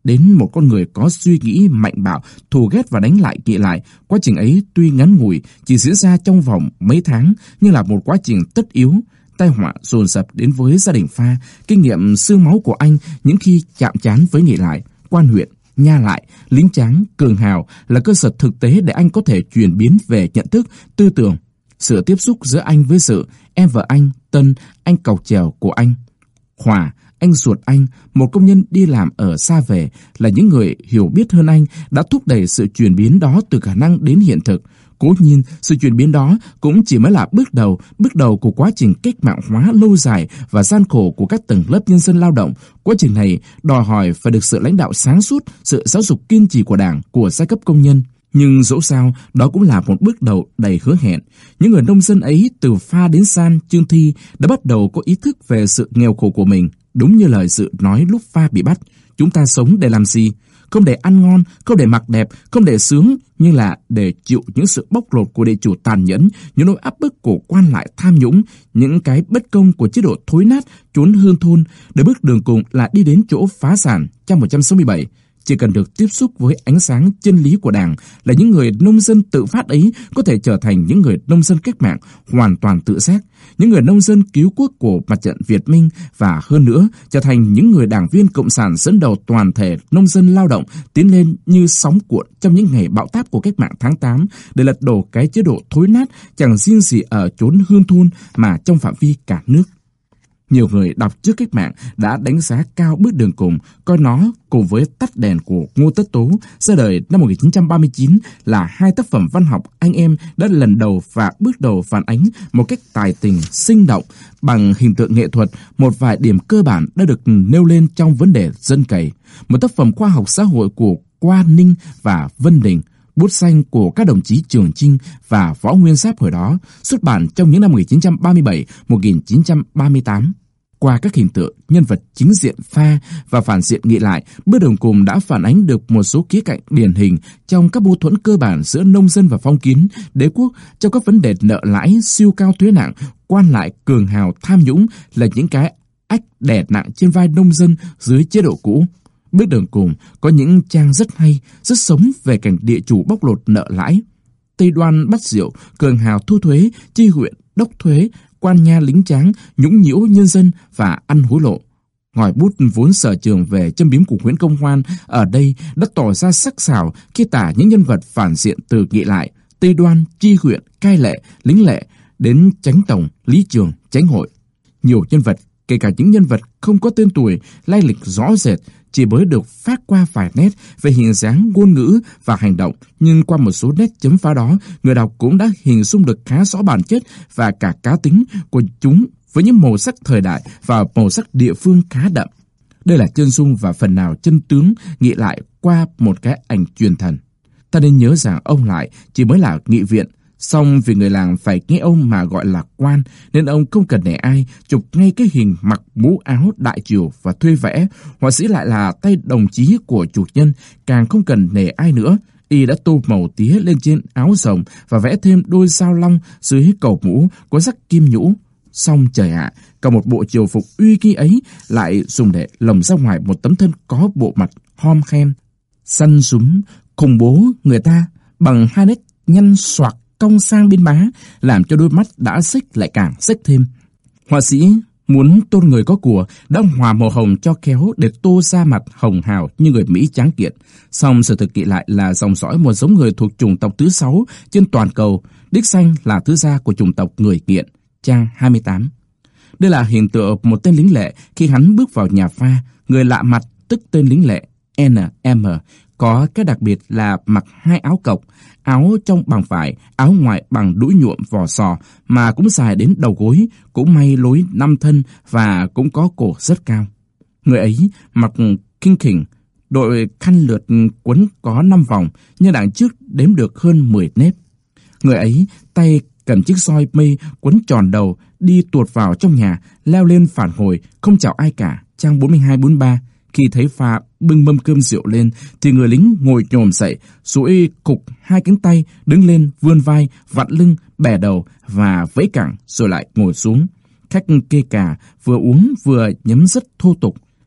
đến một con người có suy nghĩ mạnh bạo, thù ghét và đánh lại kỵ lại. Quá trình ấy tuy ngắn ngủi, chỉ diễn ra trong vòng mấy tháng, nhưng là một quá trình tất yếu. Tai họa dồn dập đến với gia đình Pha. Kinh nghiệm xương máu của anh những khi chạm trán với Nghị Lại, quan huyện, Nha Lại, Lính Tráng, Cường Hào là cơ sở thực tế để anh có thể chuyển biến về nhận thức, tư tưởng. Sự tiếp xúc giữa anh với Sự, em vợ anh, Tân, anh cọc chèo của anh, Hòa, anh ruột anh, một công nhân đi làm ở xa về, là những người hiểu biết hơn anh, đã thúc đẩy sự chuyển biến đó từ khả năng đến hiện thực. Cố nhiên, sự chuyển biến đó cũng chỉ mới là bước đầu, bước đầu của quá trình cách mạng hóa lâu dài và gian khổ của các tầng lớp nhân dân lao động. Quá trình này đòi hỏi phải được sự lãnh đạo sáng suốt, sự giáo dục kiên trì của Đảng, của giai cấp công nhân. Nhưng dẫu sao, đó cũng là một bước đầu đầy hứa hẹn. Những người nông dân ấy từ Pha đến San, Chương Thi đã bắt đầu có ý thức về sự nghèo khổ của mình. Đúng như lời Sự nói lúc Pha bị bắt, chúng ta sống để làm gì? Không để ăn ngon, không để mặc đẹp, không để sướng, nhưng là để chịu những sự bóc lột của địa chủ tàn nhẫn, những nỗi áp bức của quan lại tham nhũng, những cái bất công của chế độ thối nát, trốn hương thôn, để bước đường cùng là đi đến chỗ phá sản. Trang một trăm sáu mươi bảy. Chỉ cần được tiếp xúc với ánh sáng chân lý của Đảng, là những người nông dân tự phát ấy có thể trở thành những người nông dân cách mạng hoàn toàn tự giác, những người nông dân cứu quốc của mặt trận Việt Minh, và hơn nữa trở thành những người đảng viên cộng sản dẫn đầu toàn thể nông dân lao động tiến lên như sóng cuộn trong những ngày bão táp của cách mạng tháng tám để lật đổ cái chế độ thối nát chẳng riêng gì ở chốn hương thôn mà trong phạm vi cả nước. Nhiều người đọc trước cách mạng đã đánh giá cao bước đường cùng, coi nó cùng với Tắt đèn của Ngô Tất Tố ra đời năm một nghìn chín trăm ba mươi chín là hai tác phẩm văn học anh em đã lần đầu và bước đầu phản ánh một cách tài tình, sinh động bằng hình tượng nghệ thuật một vài điểm cơ bản đã được nêu lên trong vấn đề dân cày. Một tác phẩm khoa học xã hội của Qua Ninh và Vân Đình, bút xanh của các đồng chí Trường Chinh và Võ Nguyên Giáp hồi đó, xuất bản trong những năm một nghìn chín trăm ba mươi bảy đến một nghìn chín trăm ba mươi tám. Qua các hình tượng, nhân vật chính diện Pha và phản diện Nghị Lại, bước đường cùng đã phản ánh được một số khía cạnh điển hình trong các mâu thuẫn cơ bản giữa nông dân và phong kiến, đế quốc trong các vấn đề nợ lãi, siêu cao thuế nặng, quan lại cường hào tham nhũng là những cái ách đè nặng trên vai nông dân dưới chế độ cũ. Bước đường cùng có những trang rất hay, rất sống về cảnh địa chủ bóc lột nợ lãi, Tây Đoan bắt rượu, cường hào thu thuế, chi huyện đốc thuế, quan nha lính tráng nhũng nhiễu nhân dân và ăn hối lộ. Ngòi bút vốn sở trường về châm biếm của Nguyễn Công Hoan ở đây đã tỏ ra sắc sảo khi tả những nhân vật phản diện từ Nghị Lại, Tây Đoan, chi huyện, cai lệ, lính lệ đến Chánh Tổng, Lý Trường, Chánh Hội. Nhiều nhân vật, kể cả những nhân vật không có tên tuổi, lai lịch rõ rệt, chỉ mới được phát qua vài nét về hình dáng, ngôn ngữ và hành động, nhưng qua một số nét chấm phá đó, người đọc cũng đã hình dung được khá rõ bản chất và cả cá tính của chúng với những màu sắc thời đại và màu sắc địa phương khá đậm. Đây là chân dung và phần nào chân tướng Nghị Lại qua một cái ảnh truyền thần. Ta nên nhớ rằng ông Lại chỉ mới là nghị viện, song vì người làng phải nghe ông mà gọi là quan, nên ông không cần nể ai, chụp ngay cái hình mặc mũ áo đại triều và thuê vẽ. Họa sĩ lại là tay đồng chí của chủ nhân, càng không cần nể ai nữa. Y đã tô màu tía lên trên áo rồng và vẽ thêm đôi sao long dưới cầu mũ có rắc kim nhũ. Song trời ạ, cả một bộ triều phục uy nghi ấy lại dùng để lồng ra ngoài một tấm thân có bộ mặt hom khem, săn súng, khủng bố người ta bằng hai nét nhăn xoạc cong sang bên má, làm cho đôi mắt đã xếch lại càng xếch thêm. Họa sĩ muốn tôn người có của đã hòa màu hồng cho khéo để tô ra mặt hồng hào như người Mỹ tráng kiện. Song sự thực Nghị Lại là dòng dõi một giống người thuộc chủng tộc thứ sáu trên toàn cầu, đích danh là thứ gia của chủng tộc người Kiện. Trang hai mươi tám. Đây là hình tượng một tên lính lệ khi hắn bước vào nhà Pha. Người lạ mặt tức tên lính lệ en em có cái đặc biệt là mặc hai áo cộc, áo trong bằng vải, áo ngoài bằng đũi nhuộm vỏ sò mà cũng dài đến đầu gối, cũng may lối năm thân và cũng có cổ rất cao. Người ấy mặc kinh khỉnh, đội khăn lượt quấn có năm vòng, nhưng đằng trước đếm được hơn mười nếp. Người ấy tay cầm chiếc roi mây quấn tròn đầu, đi tuột vào trong nhà, leo lên phản hồi, không chào ai cả. Trang bốn mươi hai bốn mươi ba. Khi thấy Pha bưng mâm cơm rượu lên, thì người lính ngồi nhổm dậy, duỗi cục hai cánh tay, đứng lên, vươn vai, vặn lưng, bẻ đầu và vẫy cẳng, rồi lại ngồi xuống. Khách kê cà, vừa uống vừa nhấm rất thô tục.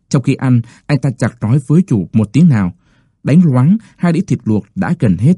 Trong khi ăn, anh ta chặt nói với chủ một tiếng nào. Đánh loáng, hai đĩa thịt luộc đã gần hết.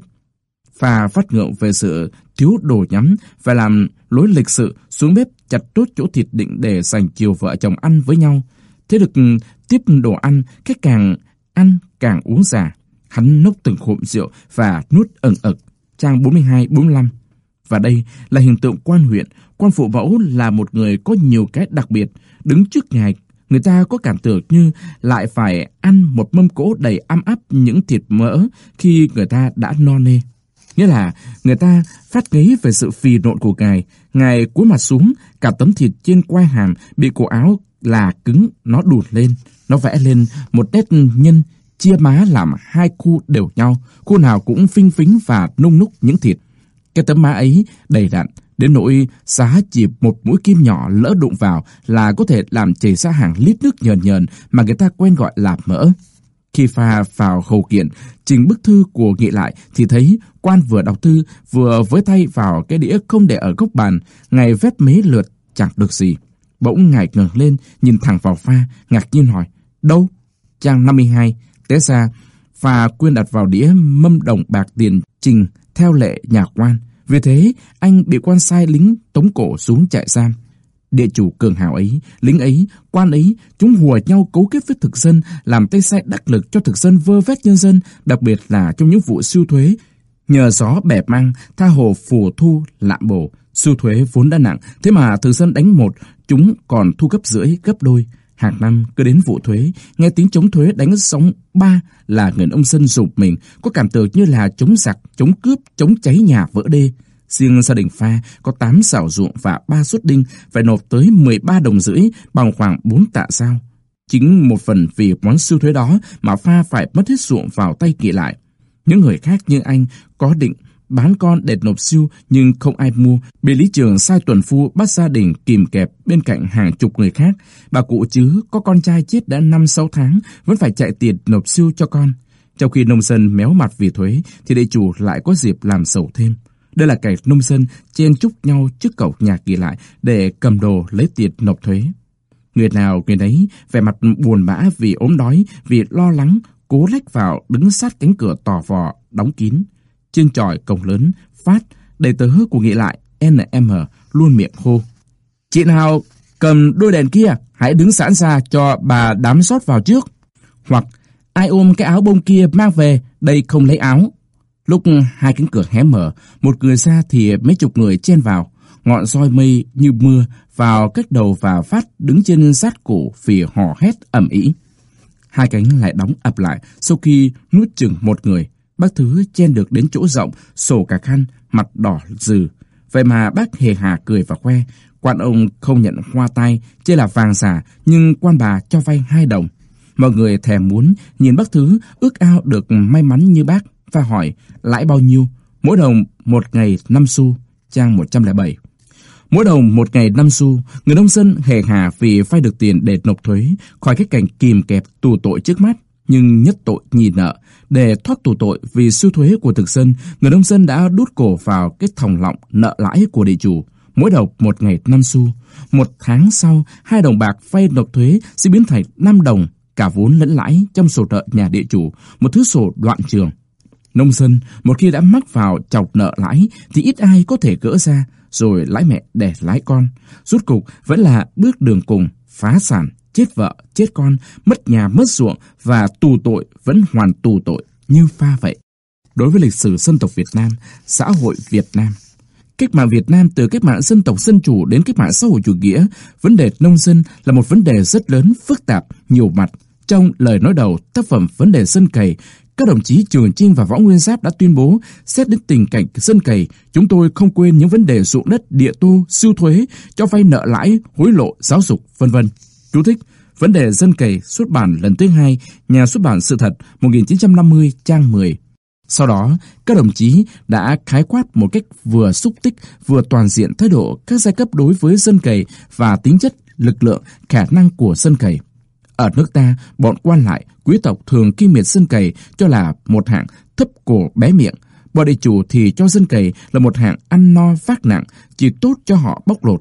Pha phát ngượng về sự thiếu đồ nhắm và làm lối lịch sự xuống bếp chặt tốt chỗ thịt định để dành chiều vợ chồng ăn với nhau. Thế được tiếp đồ ăn, khách càng ăn càng uống già. Hắn nốc từng hụm rượu và nuốt ẩn ực. Trang bốn mươi hai bốn mươi lăm. Và đây là hình tượng quan huyện. Quan phụ mẫu là một người có nhiều cái đặc biệt. Đứng trước ngài, người ta có cảm tưởng như lại phải ăn một mâm cỗ đầy ăm ắp những thịt mỡ khi người ta đã no nê. Nghĩa là người ta phát ngấy về sự phì nộn của ngài. Ngài cúi mặt xuống, cả tấm thịt trên quai hàm bị cổ áo là cứng, nó đụt lên. Nó vẽ lên một nét nhân chia má làm hai khu đều nhau, khu nào cũng phinh phính và nung núc những thịt. Cái tấm má ấy đầy đặn, đến nỗi giá chỉ một mũi kim nhỏ lỡ đụng vào là có thể làm chảy ra hàng lít nước nhờn nhờn mà người ta quen gọi là mỡ. Khi pha vào hầu kiện, trình bức thư của Nghị lại thì thấy quan vừa đọc thư vừa với tay vào cái đĩa không để ở góc bàn. Ngài vét mấy lượt chẳng được gì. Bỗng ngài ngẩng lên nhìn thẳng vào pha, ngạc nhiên hỏi: Đâu? Trang năm mươi hai. Té ra pha quên đặt vào đĩa mâm đồng bạc tiền trình theo lệ nhà quan. Vì thế anh bị quan sai lính tống cổ xuống trại giam. Địa chủ cường hào ấy, lính ấy, quan ấy, chúng hùa nhau cấu kết với thực dân, làm tay sai đắc lực cho thực dân vơ vét nhân dân, đặc biệt là trong những vụ sưu thuế. Nhờ gió bẻ măng, tha hồ phù thu lạm bổ, sưu thuế vốn đã nặng, thế mà thực dân đánh một, chúng còn thu gấp rưỡi, gấp đôi. Hàng năm cứ đến vụ thuế, nghe tiếng chống thuế đánh sóng ba là người nông dân rụp mình, có cảm tưởng như là chống giặc, chống cướp, chống cháy nhà vỡ đê. Riêng gia đình Pha có tám xảo ruộng và ba suất đinh phải nộp tới mười ba đồng rưỡi bằng khoảng bốn tạ sao. Chính một phần vì món sưu thuế đó mà Pha phải mất hết ruộng vào tay Nghị lại. Những người khác như anh có định bán con để nộp sưu nhưng không ai mua, bị lý trường sai tuần phu bắt gia đình kìm kẹp bên cạnh hàng chục người khác. Bà cụ chứ có con trai chết đã năm sáu tháng vẫn phải chạy tiền nộp sưu cho con. Trong khi nông dân méo mặt vì thuế thì địa chủ lại có dịp làm sầu thêm. Đây là cảnh nông dân chen chúc nhau trước cổng nhà Nghị lại để cầm đồ lấy tiền nộp thuế. Người nào người nấy vẻ mặt buồn bã vì ốm đói, vì lo lắng, cố lách vào đứng sát cánh cửa tò vò đóng kín. Trên chòi cổng lớn, Phát, đầy tớ của Nghị lại en em luôn miệng hô: Chị nào cầm đôi đèn kia, hãy đứng sẵn ra cho bà đám sót vào trước. Hoặc ai ôm cái áo bông kia mang về, đây không lấy áo. Lúc hai cánh cửa hé mở, một người ra thì mấy chục người chen vào. Ngọn roi mây như mưa vào cách đầu và Phát đứng trên sát cổ phì hò hét ầm ĩ. Hai cánh lại đóng ập lại sau khi nuốt chừng một người. Bác Thứ chen được đến chỗ rộng, sổ cả khăn, mặt đỏ rừ. Vậy mà bác hề hà cười và khoe. Quan ông không nhận hoa tay, chỉ là vàng giả, nhưng quan bà cho vay hai đồng. Mọi người thèm muốn nhìn bác Thứ ước ao được may mắn như bác. Và hỏi lãi bao nhiêu? Mỗi đồng một ngày năm xu. Trang một trăm lẻ bảy. Mỗi đồng một ngày năm xu, người nông dân hề hà vì vay được tiền để nộp thuế khỏi cái cảnh kìm kẹp tù tội trước mắt, nhưng nhất tội nhì nợ. Để thoát tù tội vì sưu thuế của thực dân, người nông dân đã đút cổ vào cái thòng lọng nợ lãi của địa chủ. Mỗi đồng một ngày năm xu. Một tháng sau, hai đồng bạc vay nộp thuế sẽ biến thành năm đồng, cả vốn lẫn lãi trong sổ nợ nhà địa chủ, một thứ sổ đoạn trường. Nông dân một khi đã mắc vào chọc nợ lãi thì ít ai có thể gỡ ra, rồi lãi mẹ đẻ lãi con. Rốt cục vẫn là bước đường cùng, phá sản, chết vợ, chết con, mất nhà, mất ruộng và tù tội vẫn hoàn tù tội như Pha vậy. Đối với lịch sử dân tộc Việt Nam, xã hội Việt Nam, cách mạng Việt Nam từ cách mạng dân tộc dân chủ đến cách mạng xã hội chủ nghĩa, vấn đề nông dân là một vấn đề rất lớn, phức tạp, nhiều mặt. Trong lời nói đầu tác phẩm Vấn đề dân cày, các đồng chí Trường Chinh và Võ Nguyên Giáp đã tuyên bố xét đến tình cảnh dân cày, chúng tôi không quên những vấn đề ruộng đất, địa tô, sưu thuế, cho vay nợ lãi, hối lộ, giáo dục, vân vân. Chú thích: Vấn đề dân cày xuất bản lần thứ hai, nhà xuất bản Sự Thật, một nghìn chín trăm năm mươi, trang mười. Sau đó, các đồng chí đã khái quát một cách vừa xúc tích, vừa toàn diện thái độ các giai cấp đối với dân cày và tính chất, lực lượng, khả năng của dân cày. Ở nước ta, bọn quan lại, quý tộc thường khinh miệt dân cày cho là một hạng thấp cổ bé miệng. Bọn địa chủ thì cho dân cày là một hạng ăn no vác nặng, chỉ tốt cho họ bóc lột.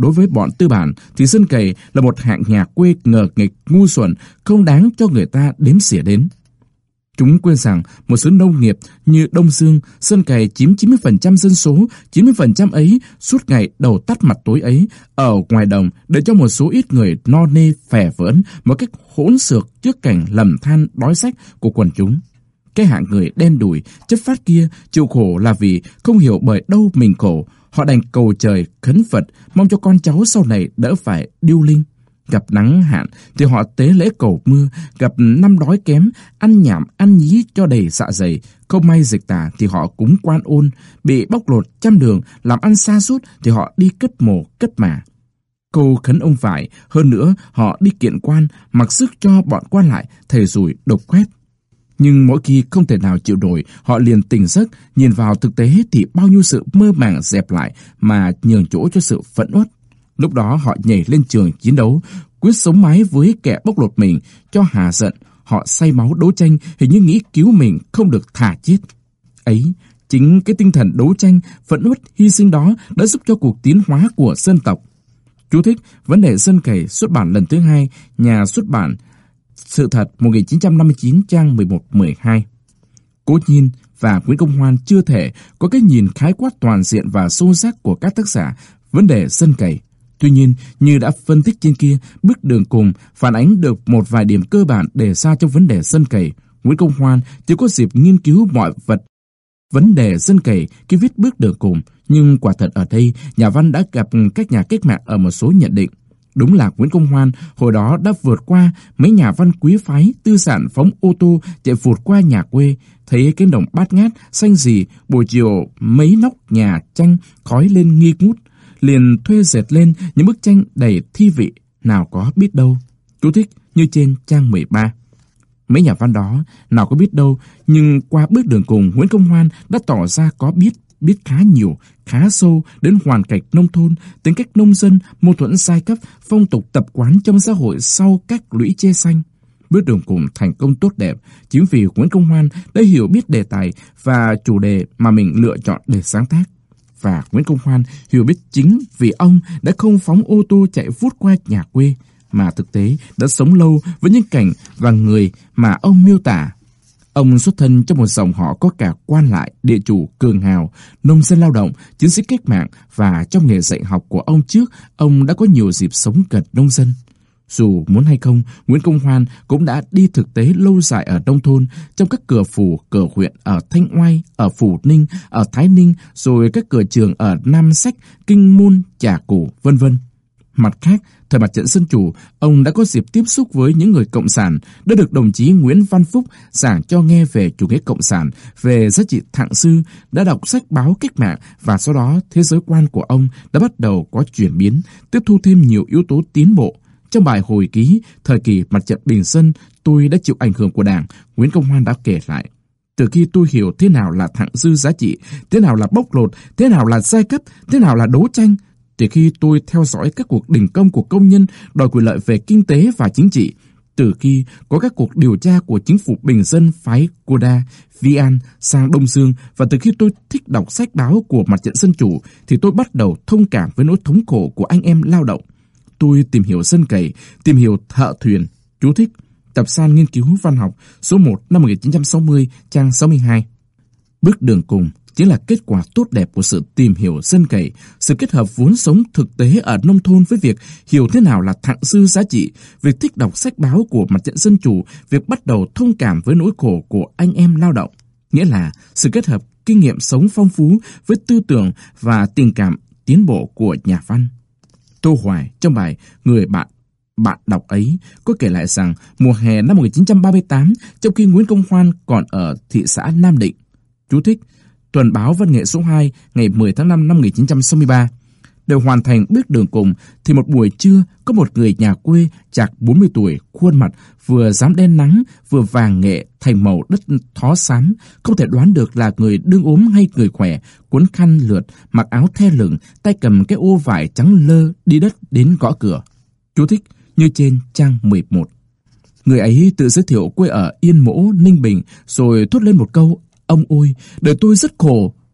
Đối với bọn tư bản thì Sơn Cầy là một hạng nhà quê ngờ nghịch, ngu xuẩn, không đáng cho người ta đếm xỉa đến. Chúng quên rằng một xứ nông nghiệp như Đông Dương, Sơn Cầy chiếm chín mươi phần trăm dân số, chín mươi phần trăm ấy suốt ngày đầu tắt mặt tối ấy ở ngoài đồng để cho một số ít người no nê phè phỡn một cách hỗn xược trước cảnh lầm than đói rách của quần chúng. Cái hạng người đen đủi, chất phát kia chịu khổ là vì không hiểu bởi đâu mình khổ. Họ đành cầu trời khấn Phật mong cho con cháu sau này đỡ phải điêu linh. Gặp nắng hạn thì họ tế lễ cầu mưa, gặp năm đói kém, ăn nhảm ăn nhí cho đầy dạ dày, không may dịch tả thì họ cúng quan ôn, bị bóc lột trăm đường, làm ăn sa sút thì họ đi cất mồ cất mả. Câu khấn ông phải, hơn nữa họ đi kiện quan, mặc sức cho bọn quan lại thầy rủi độc quét. Nhưng mỗi khi không thể nào chịu nổi, họ liền tỉnh giấc, nhìn vào thực tế thì bao nhiêu sự mơ màng dẹp lại mà nhường chỗ cho sự phẫn uất. Lúc đó họ nhảy lên trường chiến đấu, quyết sống mái với kẻ bóc lột mình, cho hà giận. Họ say máu đấu tranh, hình như nghĩ cứu mình không được thả chết. Ấy, chính cái tinh thần đấu tranh, phẫn uất, hy sinh đó đã giúp cho cuộc tiến hóa của dân tộc. Chú thích vấn đề Sơn Cầy xuất bản lần thứ hai, nhà xuất bản Sự thật một nghìn chín trăm năm mươi chín, trang mười một mười hai. Cố Nhiên và Nguyễn Công Hoan chưa thể có cái nhìn khái quát toàn diện và sâu sắc của các tác giả vấn đề Sơn Cầy. Tuy nhiên, như đã phân tích trên kia, bước đường cùng phản ánh được một vài điểm cơ bản đề ra trong vấn đề Sơn Cầy. Nguyễn Công Hoan chưa có dịp nghiên cứu mọi vật vấn đề Sơn Cầy khi viết bước đường cùng, nhưng quả thật ở đây, nhà văn đã gặp các nhà cách mạng ở một số nhận định. Đúng là Nguyễn Công Hoan hồi đó đã vượt qua mấy nhà văn quý phái tư sản phóng ô tô chạy vụt qua nhà quê, thấy cánh đồng bát ngát, xanh rì, buổi chiều mấy nóc nhà tranh khói lên nghi ngút, liền thuê dệt lên những bức tranh đầy thi vị, nào có biết đâu. Chú thích như trên trang mười ba. Mấy nhà văn đó nào có biết đâu, nhưng qua bước đường cùng, Nguyễn Công Hoan đã tỏ ra có biết, biết khá nhiều, khá sâu đến hoàn cảnh nông thôn, tính cách nông dân, mâu thuẫn giai cấp, phong tục tập quán trong xã hội sau các lũy che xanh. Bước đường cùng thành công tốt đẹp chính vì Nguyễn Công Hoan đã hiểu biết đề tài và chủ đề mà mình lựa chọn để sáng tác. Và Nguyễn Công Hoan hiểu biết chính vì ông đã không phóng ô tô chạy vút qua nhà quê, mà thực tế đã sống lâu với những cảnh và người mà ông miêu tả. Ông xuất thân trong một dòng họ có cả quan lại, địa chủ, cường hào, nông dân lao động, chiến sĩ cách mạng, và trong nghề dạy học của ông trước, ông đã có nhiều dịp sống gần nông dân. Dù muốn hay không, Nguyễn Công Hoan cũng đã đi thực tế lâu dài ở nông thôn, trong các cửa phủ, cửa huyện ở Thanh Oai, ở Phủ Ninh, ở Thái Ninh, rồi các cửa trường ở Nam Sách, Kinh Môn, Trà Củ, vân vân. Mặt khác, thời mặt trận dân chủ, ông đã có dịp tiếp xúc với những người cộng sản, đã được đồng chí Nguyễn Văn Phúc giảng cho nghe về chủ nghĩa cộng sản, về giá trị thặng dư, đã đọc sách báo cách mạng, và sau đó thế giới quan của ông đã bắt đầu có chuyển biến, tiếp thu thêm nhiều yếu tố tiến bộ. Trong bài hồi ký thời kỳ mặt trận bình dân, tôi đã chịu ảnh hưởng của Đảng, Nguyễn Công Hoan đã kể lại. Từ khi tôi hiểu thế nào là thặng dư giá trị, thế nào là bóc lột, thế nào là giai cấp, thế nào là đấu tranh, từ khi tôi theo dõi các cuộc đình công của công nhân đòi quyền lợi về kinh tế và chính trị, từ khi có các cuộc điều tra của chính phủ bình dân phái Koda, Vi An sang Đông Dương, và từ khi tôi thích đọc sách báo của mặt trận dân chủ, thì tôi bắt đầu thông cảm với nỗi thống khổ của anh em lao động. Tôi tìm hiểu Sơn Cầy, tìm hiểu thợ thuyền. Chú thích Tập san Nghiên cứu Văn học số một năm một nghìn chín trăm sáu mươi, trang sáu mươi hai. Bước đường cùng chính là kết quả tốt đẹp của sự tìm hiểu Sơn Cầy, sự kết hợp vốn sống thực tế ở nông thôn với việc hiểu thế nào là thặng dư giá trị, việc thích đọc sách báo của mặt trận dân chủ, việc bắt đầu thông cảm với nỗi khổ của anh em lao động. Nghĩa là sự kết hợp kinh nghiệm sống phong phú với tư tưởng và tình cảm tiến bộ của nhà văn. Tô Hoài trong bài Người bạn bạn đọc ấy có kể lại rằng mùa hè năm một nghìn chín trăm ba mươi tám, trong khi Nguyễn Công Hoan còn ở thị xã Nam Định. Chú thích Tuần báo Văn nghệ số hai ngày mười tháng năm năm một nghìn chín trăm sáu mươi ba. Đều hoàn thành bước đường cùng thì một buổi trưa có một người nhà quê chạc bốn mươi tuổi, khuôn mặt vừa dám đen nắng vừa vàng nghệ thành màu đất thó xám, không thể đoán được là người đương ốm hay người khỏe, cuốn khăn lượt, mặc áo the lửng, tay cầm cái ô vải trắng lơ đi đất đến gõ cửa. Chú thích như trên trang mười một. Người ấy tự giới thiệu quê ở Yên Mỗ, Ninh Bình, rồi thốt lên một câu: "Ông ôi, đời tôi rất khổ."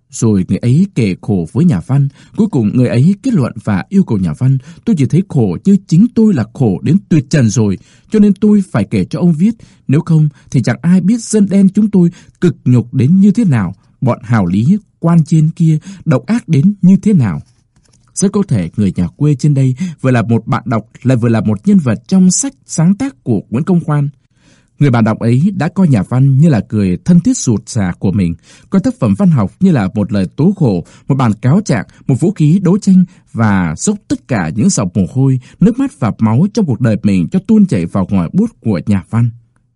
Rồi người ấy kể khổ với nhà văn. Cuối cùng người ấy kết luận và yêu cầu nhà văn: tôi chỉ thấy khổ như chính tôi là khổ đến tuyệt trần rồi, cho nên tôi phải kể cho ông viết. Nếu không thì chẳng ai biết dân đen chúng tôi cực nhục đến như thế nào, bọn hào lý quan trên kia độc ác đến như thế nào. Rất có thể người nhà quê trên đây vừa là một bạn đọc, lại vừa là một nhân vật trong sách sáng tác của Nguyễn Công Hoan. Người bạn đọc ấy đã coi nhà văn như là người thân thiết ruột già của mình, coi tác phẩm văn học như là một lời tố khổ, một bản cáo trạng, một vũ khí đấu tranh, và dốc tất cả những giọt mồ hôi, nước mắt và máu trong cuộc đời mình cho tuôn chảy vào ngòi bút của nhà văn.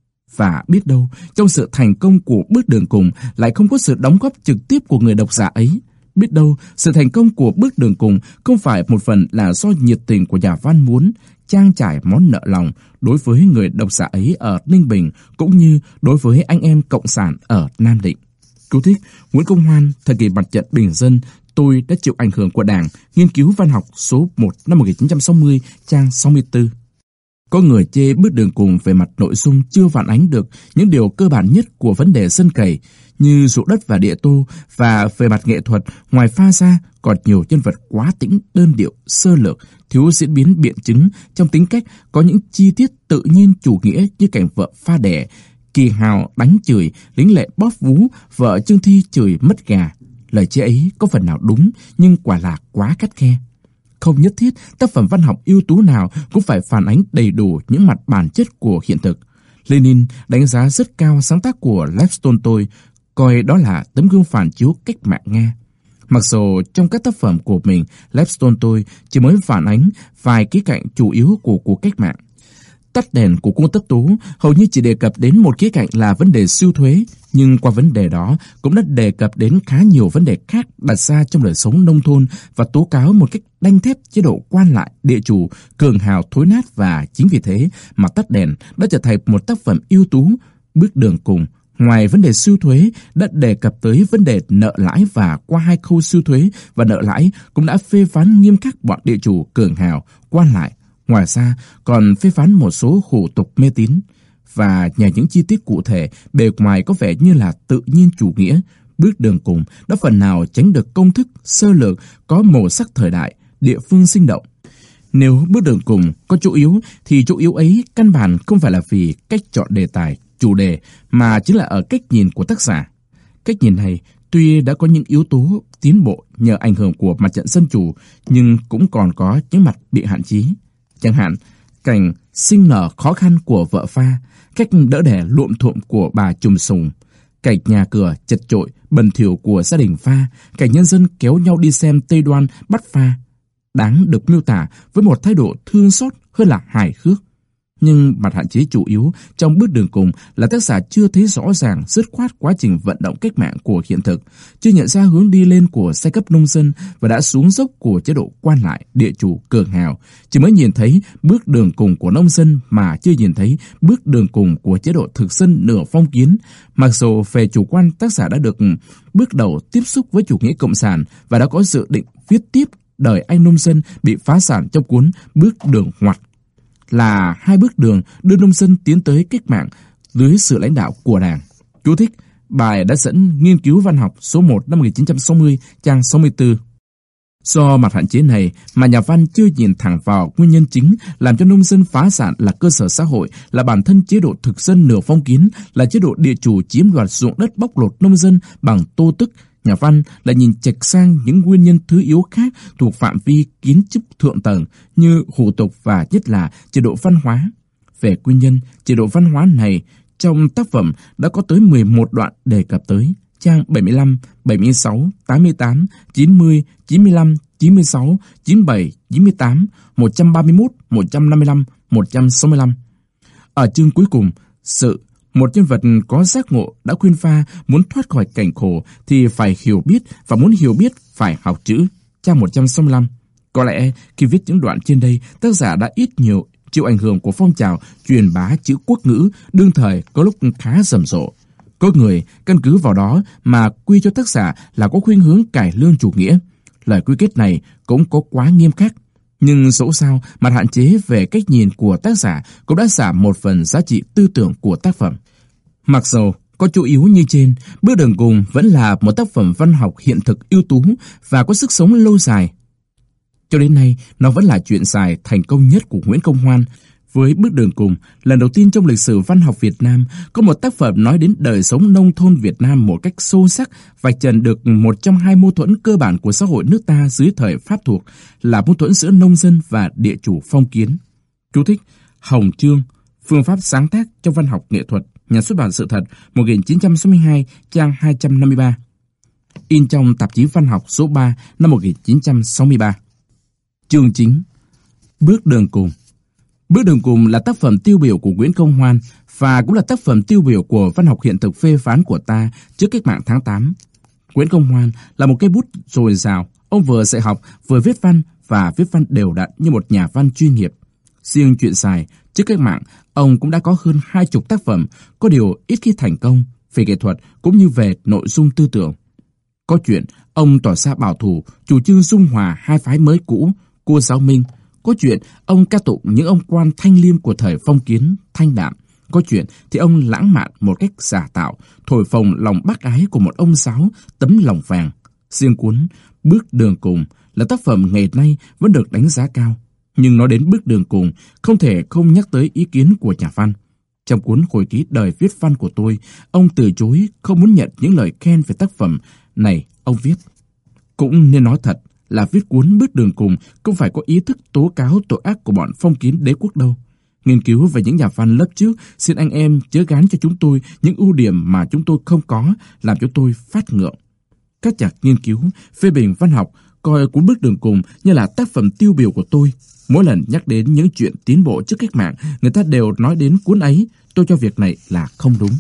Và biết đâu, trong sự thành công của Bước Đường Cùng lại không có sự đóng góp trực tiếp của người độc giả ấy. Biết đâu, sự thành công của Bước Đường Cùng không phải một phần là do nhiệt tình của nhà văn muốn trang trải món nợ lòng đối với người độc giả ấy ở Ninh Bình, cũng như đối với anh em cộng sản ở Nam Định. Chú thích: Nguyễn Công Hoan, thời kỳ mặt trận bình dân, tôi đã chịu ảnh hưởng của Đảng, nghiên cứu văn học số một năm một nghìn chín trăm sáu mươi, trang sáu mươi tư. Có người chê Bước Đường Cùng về mặt nội dung chưa phản ánh được những điều cơ bản nhất của vấn đề dân cày, như ruộng đất và địa tô, và về mặt nghệ thuật, ngoài pha ra còn nhiều nhân vật quá tĩnh, đơn điệu, sơ lược, thiếu diễn biến biện chứng. Trong tính cách có những chi tiết tự nhiên chủ nghĩa như cảnh vợ pha đẻ, Kỳ Hào đánh chửi, lính lệ bóp vú, vợ Trương Thi chửi mất gà. Lời chê ấy có phần nào đúng, nhưng quả là quá khắt khe. Không nhất thiết tác phẩm văn học ưu tú nào cũng phải phản ánh đầy đủ những mặt bản chất của hiện thực. Lenin đánh giá rất cao sáng tác của Lev Tolstoy, coi đó là tấm gương phản chiếu cách mạng Nga. Mặc dù trong các tác phẩm của mình, Lev Tolstoy chỉ mới phản ánh vài khía cạnh chủ yếu của cuộc cách mạng. Tắt đèn của Cung Tất Tố hầu như chỉ đề cập đến một khía cạnh là vấn đề siêu thuế, nhưng qua vấn đề đó cũng đã đề cập đến khá nhiều vấn đề khác đặt ra trong đời sống nông thôn và tố cáo một cách đanh thép chế độ quan lại, địa chủ, cường hào thối nát, và chính vì thế mà Tắt đèn đã trở thành một tác phẩm ưu tú. Bước Đường Cùng, ngoài vấn đề siêu thuế, đã đề cập tới vấn đề nợ lãi, và qua hai khâu siêu thuế và nợ lãi cũng đã phê phán nghiêm khắc bọn địa chủ, cường hào, quan lại. Ngoài ra, còn phê phán một số hủ tục mê tín, và nhờ những chi tiết cụ thể, bề ngoài có vẻ như là tự nhiên chủ nghĩa, Bước Đường Cùng đã phần nào tránh được công thức sơ lược có màu sắc thời đại, địa phương sinh động. Nếu Bước Đường Cùng có chỗ yếu, thì chỗ yếu ấy căn bản không phải là vì cách chọn đề tài, chủ đề, mà chính là ở cách nhìn của tác giả. Cách nhìn này tuy đã có những yếu tố tiến bộ nhờ ảnh hưởng của mặt trận dân chủ, nhưng cũng còn có những mặt bị hạn chế. Chẳng hạn, cảnh sinh nở khó khăn của vợ Pha, cách đỡ đẻ luộm thuộm của bà Trùm Sùng, cảnh nhà cửa chật chội, bẩn thỉu của gia đình Pha, cảnh nhân dân kéo nhau đi xem Tây Đoan bắt Pha, đáng được miêu tả với một thái độ thương xót hơn là hài hước. Nhưng mặt hạn chế chủ yếu trong Bước Đường Cùng là tác giả chưa thấy rõ ràng dứt khoát quá trình vận động cách mạng của hiện thực, chưa nhận ra hướng đi lên của giai cấp nông dân và đã xuống dốc của chế độ quan lại, địa chủ, cường hào. Chỉ mới nhìn thấy bước đường cùng của nông dân mà chưa nhìn thấy bước đường cùng của chế độ thực dân nửa phong kiến. Mặc dù về chủ quan, tác giả đã được bước đầu tiếp xúc với chủ nghĩa cộng sản và đã có dự định viết tiếp đời anh nông dân bị phá sản trong cuốn Bước Đường Ngoặt, là hai bước đường đưa nông dân tiến tới cách mạng dưới sự lãnh đạo của Đảng. Chú thích: bài đã dẫn nghiên cứu văn học số một năm một nghìn chín trăm sáu mươi, trang sáu mươi tư. Do mặt hạn chế này mà nhà văn chưa nhìn thẳng vào nguyên nhân chính làm cho nông dân phá sản là cơ sở xã hội, là bản thân chế độ thực dân nửa phong kiến, là chế độ địa chủ chiếm đoạt ruộng đất, bóc lột nông dân bằng tô tức. Nhà văn lại nhìn chệch sang những nguyên nhân thứ yếu khác thuộc phạm vi kiến trúc thượng tầng như hủ tục và nhất là chế độ văn hóa. Về nguyên nhân chế độ văn hóa này, trong tác phẩm đã có tới mười một đoạn đề cập tới, trang bảy mươi lăm, bảy mươi sáu, tám mươi tám, chín mươi, chín mươi lăm, chín mươi sáu, chín mươi bảy, chín mươi tám, một trăm ba mươi mốt, một trăm năm mươi lăm, một trăm sáu mươi lăm. Ở chương cuối cùng, sự một nhân vật có giác ngộ đã khuyên Pha muốn thoát khỏi cảnh khổ thì phải hiểu biết, và muốn hiểu biết phải học chữ, trang một trăm sáu mươi lăm. Có lẽ khi viết những đoạn trên đây, tác giả đã ít nhiều chịu ảnh hưởng của phong trào truyền bá chữ quốc ngữ đương thời có lúc khá rầm rộ. Có người căn cứ vào đó mà quy cho tác giả là có khuynh hướng cải lương chủ nghĩa. Lời quy kết này cũng có quá nghiêm khắc, nhưng dẫu sao mặt hạn chế về cách nhìn của tác giả cũng đã giảm một phần giá trị tư tưởng của tác phẩm. Mặc dù Có chỗ yếu như trên, Bước đường cùng vẫn là một tác phẩm văn học hiện thực ưu tú và có sức sống lâu dài. Cho đến nay, nó vẫn là truyện dài thành công nhất của Nguyễn Công Hoan. Với Bước đường cùng, lần đầu tiên trong lịch sử văn học Việt Nam có một tác phẩm nói đến đời sống nông thôn Việt Nam một cách sâu sắc, vạch trần được một trong hai mâu thuẫn cơ bản của xã hội nước ta dưới thời Pháp thuộc là mâu thuẫn giữa nông dân và địa chủ phong kiến. Chú thích: Hồng Chương, Phương pháp sáng tác trong văn học nghệ thuật, Nhà xuất bản Sự thật, một nghìn chín trăm sáu mươi hai, trang hai trăm năm mươi ba. In trong tạp chí Văn học số ba năm một nghìn chín trăm sáu mươi ba. Chương chính: Bước đường cùng. Bước đường cùng là tác phẩm tiêu biểu của Nguyễn Công Hoan và cũng là tác phẩm tiêu biểu của văn học hiện thực phê phán của ta trước cách mạng tháng tám. Nguyễn Công Hoan là một cây bút dồi dào, ông vừa dạy học vừa viết văn và viết văn đều đặn như một nhà văn chuyên nghiệp. Riêng chuyện dài trước cách mạng, ông cũng đã có hơn hai chục tác phẩm, có điều ít khi thành công về nghệ thuật cũng như về nội dung tư tưởng. Có chuyện ông tỏ ra bảo thủ, chủ trương dung hòa hai phái mới cũ, cua giáo Minh. Có chuyện ông ca tụng những ông quan thanh liêm của thời phong kiến, thanh đạm. Có chuyện thì ông lãng mạn một cách giả tạo, thổi phồng lòng bác ái của một ông giáo tấm lòng vàng. Riêng cuốn Bước đường cùng là tác phẩm ngày nay vẫn được đánh giá cao. Nhưng nói đến Bước đường cùng, không thể không nhắc tới ý kiến của nhà văn. Trong cuốn hồi ký đời viết văn của tôi, ông từ chối không muốn nhận những lời khen về tác phẩm này. Ông viết: Cũng nên nói thật là viết cuốn Bước đường cùng không phải có ý thức tố cáo tội ác của bọn phong kiến đế quốc đâu. Nghiên cứu về những nhà văn lớp trước, xin anh em chớ gán cho chúng tôi những ưu điểm mà chúng tôi không có, làm cho tôi phát ngượng. Các nhà nghiên cứu, phê bình văn học coi cuốn Bước đường cùng như là tác phẩm tiêu biểu của tôi. Mỗi lần nhắc đến những chuyện tiến bộ trước cách mạng, người ta đều nói đến cuốn ấy. Tôi cho việc này là không đúng.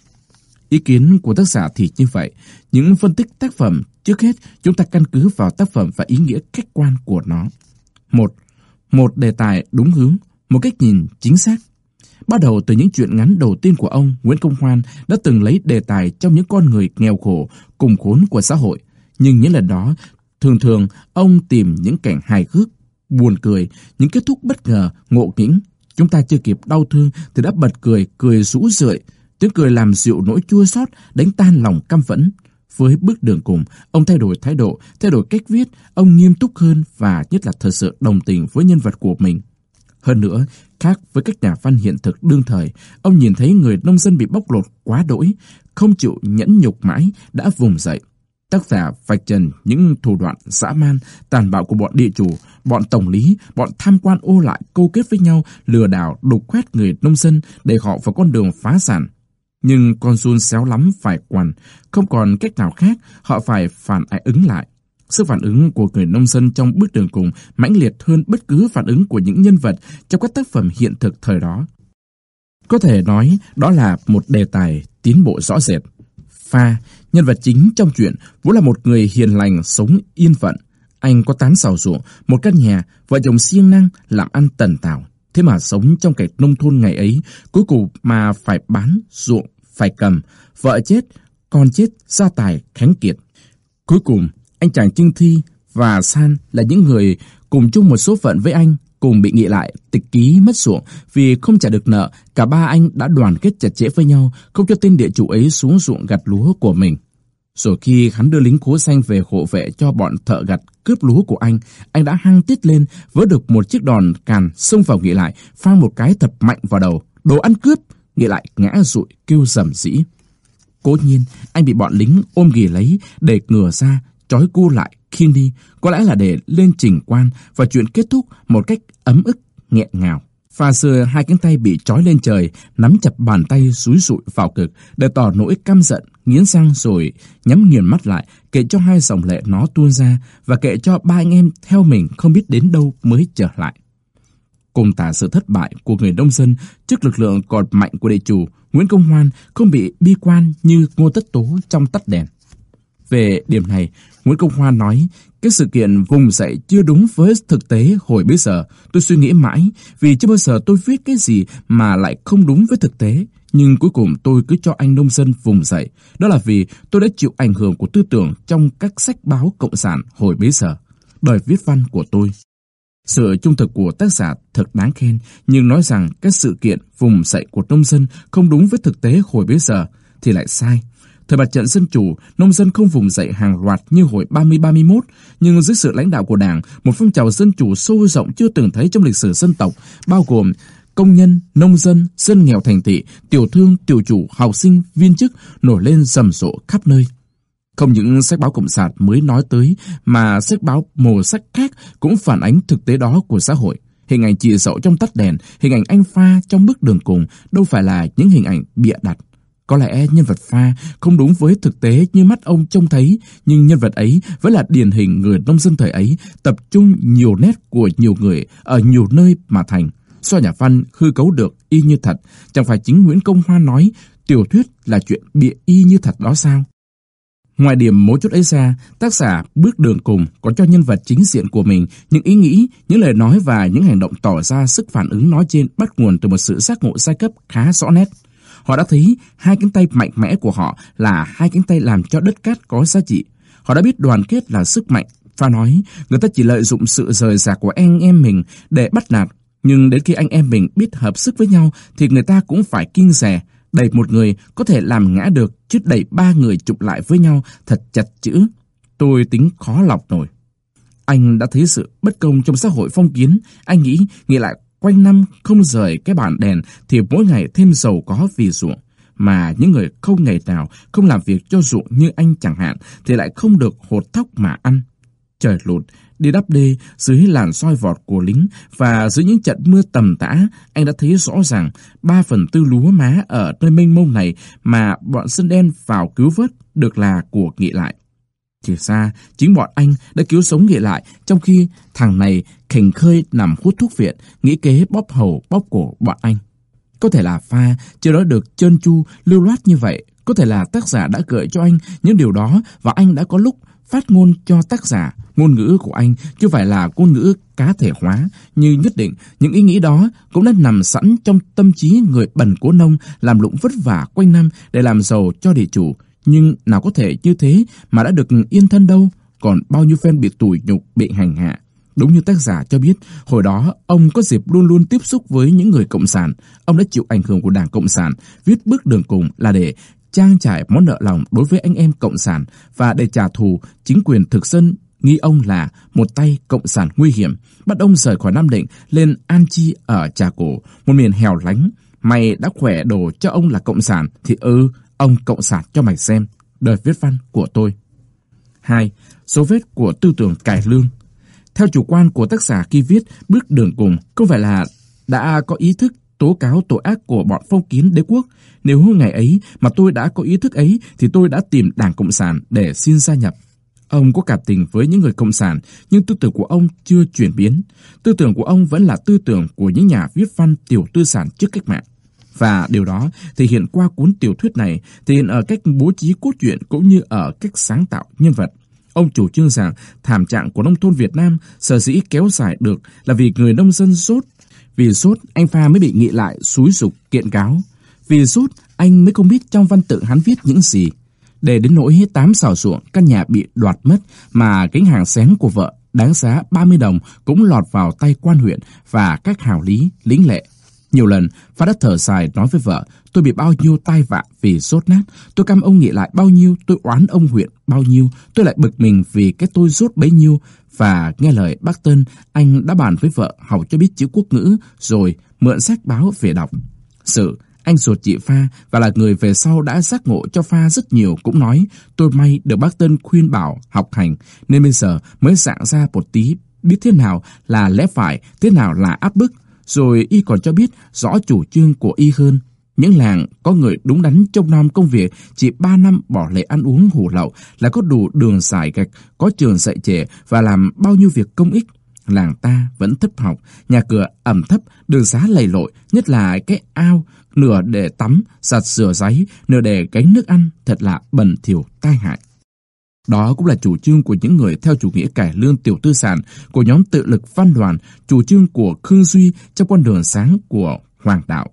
Ý kiến của tác giả thì như vậy. Những phân tích tác phẩm, trước hết chúng ta căn cứ vào tác phẩm và ý nghĩa khách quan của nó. Một, một đề tài đúng hướng, một cách nhìn chính xác. Bắt đầu từ những chuyện ngắn đầu tiên của ông, Nguyễn Công Hoan đã từng lấy đề tài trong những con người nghèo khổ, cùng khốn của xã hội. Nhưng những lần đó, thường thường ông tìm những cảnh hài hước, buồn cười, những kết thúc bất ngờ, ngộ nghĩnh. Chúng ta chưa kịp đau thương thì đã bật cười, cười rũ rượi. Tiếng cười làm dịu nỗi chua xót, đánh tan lòng căm phẫn. Với Bước đường cùng, ông thay đổi thái độ, thay đổi cách viết, ông nghiêm túc hơn và nhất là thật sự đồng tình với nhân vật của mình. Hơn nữa, khác với các nhà văn hiện thực đương thời, ông nhìn thấy người nông dân bị bóc lột quá đỗi, không chịu nhẫn nhục mãi, đã vùng dậy. Tác giả vạch trần những thủ đoạn dã man, tàn bạo của bọn địa chủ, bọn tổng lý, bọn tham quan ô lại câu kết với nhau, lừa đảo, đục khoét người nông dân để họ vào con đường phá sản. Nhưng con giun xéo lắm phải quằn, không còn cách nào khác, họ phải phản ứng lại. Sức phản ứng của người nông dân trong Bước đường cùng mãnh liệt hơn bất cứ phản ứng của những nhân vật trong các tác phẩm hiện thực thời đó. Có thể nói đó là một đề tài tiến bộ rõ rệt. Pha, nhân vật chính trong truyện, vốn là một người hiền lành, sống yên phận. Anh có tán xào ruộng, một căn nhà, vợ chồng siêng năng, làm ăn tần tảo. Thế mà sống trong cảnh nông thôn ngày ấy, cuối cùng mà phải bán ruộng, phải cầm, vợ chết, con chết, gia tài khánh kiệt. Cuối cùng, anh chàng Trương Thi và San là những người cùng chung một số phận với anh, cùng bị nghị lại, tịch ký mất ruộng vì không trả được nợ. Cả ba anh đã đoàn kết chặt chẽ với nhau, không cho tên địa chủ ấy xuống ruộng gặt lúa của mình. Rồi khi hắn đưa lính khố xanh về hộ vệ cho bọn thợ gặt cướp lúa của anh, anh đã hăng tiết lên, vớ được một chiếc đòn càn, xông vào nghị lại, phang một cái thật mạnh vào đầu. Đồ ăn cướp! Nghị lại ngã rụi kêu rầm rĩ. Cố nhiên, anh bị bọn lính ôm ghì lấy để ngửa ra, trói cu lại, khiêng đi, có lẽ là để lên trình quan và chuyện kết thúc một cách ấm ức, nghẹn ngào. Pha xưa hai cánh tay bị trói lên trời, nắm chặt bàn tay xúi rụi vào cực để tỏ nỗi căm giận, nghiến răng rồi nhắm nghiền mắt lại, kệ cho hai dòng lệ nó tuôn ra và kệ cho ba anh em theo mình không biết đến đâu mới trở lại. Cùng tả sự thất bại của người nông dân trước lực lượng còn mạnh của địa chủ, Nguyễn Công Hoan không bị bi quan như Ngô Tất Tố trong Tắt đèn. Về điểm này, Nguyễn Công Hoan nói, cái sự kiện vùng dậy chưa đúng với thực tế hồi bấy giờ. Tôi suy nghĩ mãi, vì chưa bao giờ tôi viết cái gì mà lại không đúng với thực tế. Nhưng cuối cùng tôi cứ cho anh nông dân vùng dậy. Đó là vì tôi đã chịu ảnh hưởng của tư tưởng trong các sách báo cộng sản hồi bấy giờ. Đời viết văn của tôi. Sự trung thực của tác giả thật đáng khen, nhưng nói rằng các sự kiện vùng dậy của nông dân không đúng với thực tế hồi bấy giờ, thì lại sai. Thời mặt trận dân chủ, nông dân không vùng dậy hàng loạt như hồi ba mươi ba mươi mốt, nhưng dưới sự lãnh đạo của Đảng, một phong trào dân chủ sâu rộng chưa từng thấy trong lịch sử dân tộc, bao gồm công nhân, nông dân, dân nghèo thành thị, tiểu thương, tiểu chủ, học sinh, viên chức nổi lên rầm rộ khắp nơi. Không những sách báo cộng sản mới nói tới, mà sách báo màu sắc khác cũng phản ánh thực tế đó của xã hội. Hình ảnh chị Dậu trong tắt đèn, hình ảnh anh Pha trong bức đường cùng đâu phải là những hình ảnh bịa đặt. Có lẽ nhân vật Pha không đúng với thực tế như mắt ông trông thấy, nhưng nhân vật ấy vẫn là điển hình người nông dân thời ấy, tập trung nhiều nét của nhiều người ở nhiều nơi mà thành. Do nhà văn hư cấu được y như thật, chẳng phải chính Nguyễn Công Hoa nói tiểu thuyết là chuyện bịa y như thật đó sao? Ngoài điểm mấu chốt ấy ra, tác giả Bước Đường Cùng còn cho nhân vật chính diện của mình những ý nghĩ, những lời nói và những hành động tỏ ra sức phản ứng nói trên bắt nguồn từ một sự giác ngộ giai cấp khá rõ nét. Họ đã thấy hai cánh tay mạnh mẽ của họ là hai cánh tay làm cho đất cát có giá trị. Họ đã biết đoàn kết là sức mạnh. Pha nói, người ta chỉ lợi dụng sự rời rạc của anh em mình để bắt nạt, nhưng đến khi anh em mình biết hợp sức với nhau thì người ta cũng phải kiêng dè. Đẩy một người có thể làm ngã được, chứ đẩy ba người chụp lại với nhau thật chặt chữ, tôi tính khó lọc nổi. Anh đã thấy sự bất công trong xã hội phong kiến. Anh nghĩ, nghĩ lại quanh năm không rời cái bàn đèn thì mỗi ngày thêm giàu có vì ruộng. Mà những người không ngày nào không làm việc cho ruộng như anh chẳng hạn thì lại không được hột thóc mà ăn. Trời lụt, đi đắp đê dưới làn soi vọt của lính và dưới những trận mưa tầm tã, anh đã thấy rõ ràng ba phần tư lúa má ở nơi mênh mông này mà bọn dân đen vào cứu vớt được là của Nghị Lại. Thì ra, chính bọn anh đã cứu sống Nghị Lại, trong khi thằng này khỉnh khơi nằm hút thuốc viện, nghĩ kế bóp hầu bóp cổ bọn anh. Có thể là Pha chưa nói được trơn tru, lưu loát như vậy. Có thể là tác giả đã gợi cho anh những điều đó và anh đã có lúc phát ngôn cho tác giả. Ngôn ngữ của anh chứ phải là ngôn ngữ cá thể hóa, như nhất định những ý nghĩ đó cũng đã nằm sẵn trong tâm trí người bần cố nông làm lụng vất vả quanh năm để làm giàu cho địa chủ. Nhưng nào có thể như thế mà đã được yên thân đâu, còn bao nhiêu phen bị tủi nhục, bị hành hạ. Đúng như tác giả cho biết, hồi đó ông có dịp luôn luôn tiếp xúc với những người cộng sản. Ông đã chịu ảnh hưởng của Đảng Cộng sản, viết Bước Đường Cùng là để trang trải món nợ lòng đối với anh em cộng sản và để trả thù chính quyền thực dân nghi ông là một tay cộng sản nguy hiểm, bắt ông rời khỏi Nam Định lên an chi ở Trà Cổ, một miền hẻo lánh. Mày đã khỏe đồ cho ông là cộng sản thì ừ, ông cộng sản cho mày xem. Đời viết văn của tôi. Hai. Dấu vết của tư tưởng cải lương. Theo chủ quan của tác giả khi viết Bước Đường Cùng, không phải là đã có ý thức tố cáo tội ác của bọn phong kiến đế quốc. Nếu ngày ấy mà tôi đã có ý thức ấy thì tôi đã tìm Đảng Cộng sản để xin gia nhập. Ông có cảm tình với những người cộng sản, nhưng tư tưởng của ông chưa chuyển biến. Tư tưởng của ông vẫn là tư tưởng của những nhà viết văn tiểu tư sản trước cách mạng. Và điều đó thể hiện qua cuốn tiểu thuyết này, thể hiện ở cách bố trí cốt truyện cũng như ở cách sáng tạo nhân vật. Ông chủ trương rằng thảm trạng của nông thôn Việt Nam sở dĩ kéo dài được là vì người nông dân sốt. Vì sốt, anh Pha mới bị Nghị Lại xúi giục kiện cáo. Vì sốt, anh mới không biết trong văn tự hắn viết những gì. Để đến nỗi hết tám xào ruộng, căn nhà bị đoạt mất, mà gánh hàng xén của vợ đáng giá ba mươi đồng cũng lọt vào tay quan huyện và các hào lý, lính lệ. Nhiều lần, Pha đã thở dài nói với vợ, tôi bị bao nhiêu tai vạ vì sốt nát, tôi căm ông Nghị Lại bao nhiêu, tôi oán ông huyện bao nhiêu, tôi lại bực mình vì cái tôi rốt bấy nhiêu. Và nghe lời bác Tân, anh đã bàn với vợ học cho biết chữ quốc ngữ, rồi mượn sách báo về đọc. Sự anh ruột chị Pha và là người về sau đã giác ngộ cho Pha rất nhiều cũng nói, tôi may được bác Tân khuyên bảo học hành, nên bây giờ mới dạng ra một tí, biết thế nào là lẽ phải, thế nào là áp bức. Rồi y còn cho biết rõ chủ trương của y hơn. Những làng có người đúng đắn trông nom công việc, chỉ ba năm bỏ lệ ăn uống hủ lậu là có đủ đường sải gạch, có trường dạy trẻ và làm bao nhiêu việc công ích. Làng ta vẫn thấp học, nhà cửa ẩm thấp, đường xá lầy lội, nhất là cái ao, nửa để tắm, giặt rửa giấy, nửa để gánh nước ăn, thật là bẩn thỉu tai hại. Đó cũng là chủ trương của những người theo chủ nghĩa cải lương tiểu tư sản, của nhóm tự lực văn đoàn, chủ trương của Khương Duy trong con đường sáng của Hoàng đạo.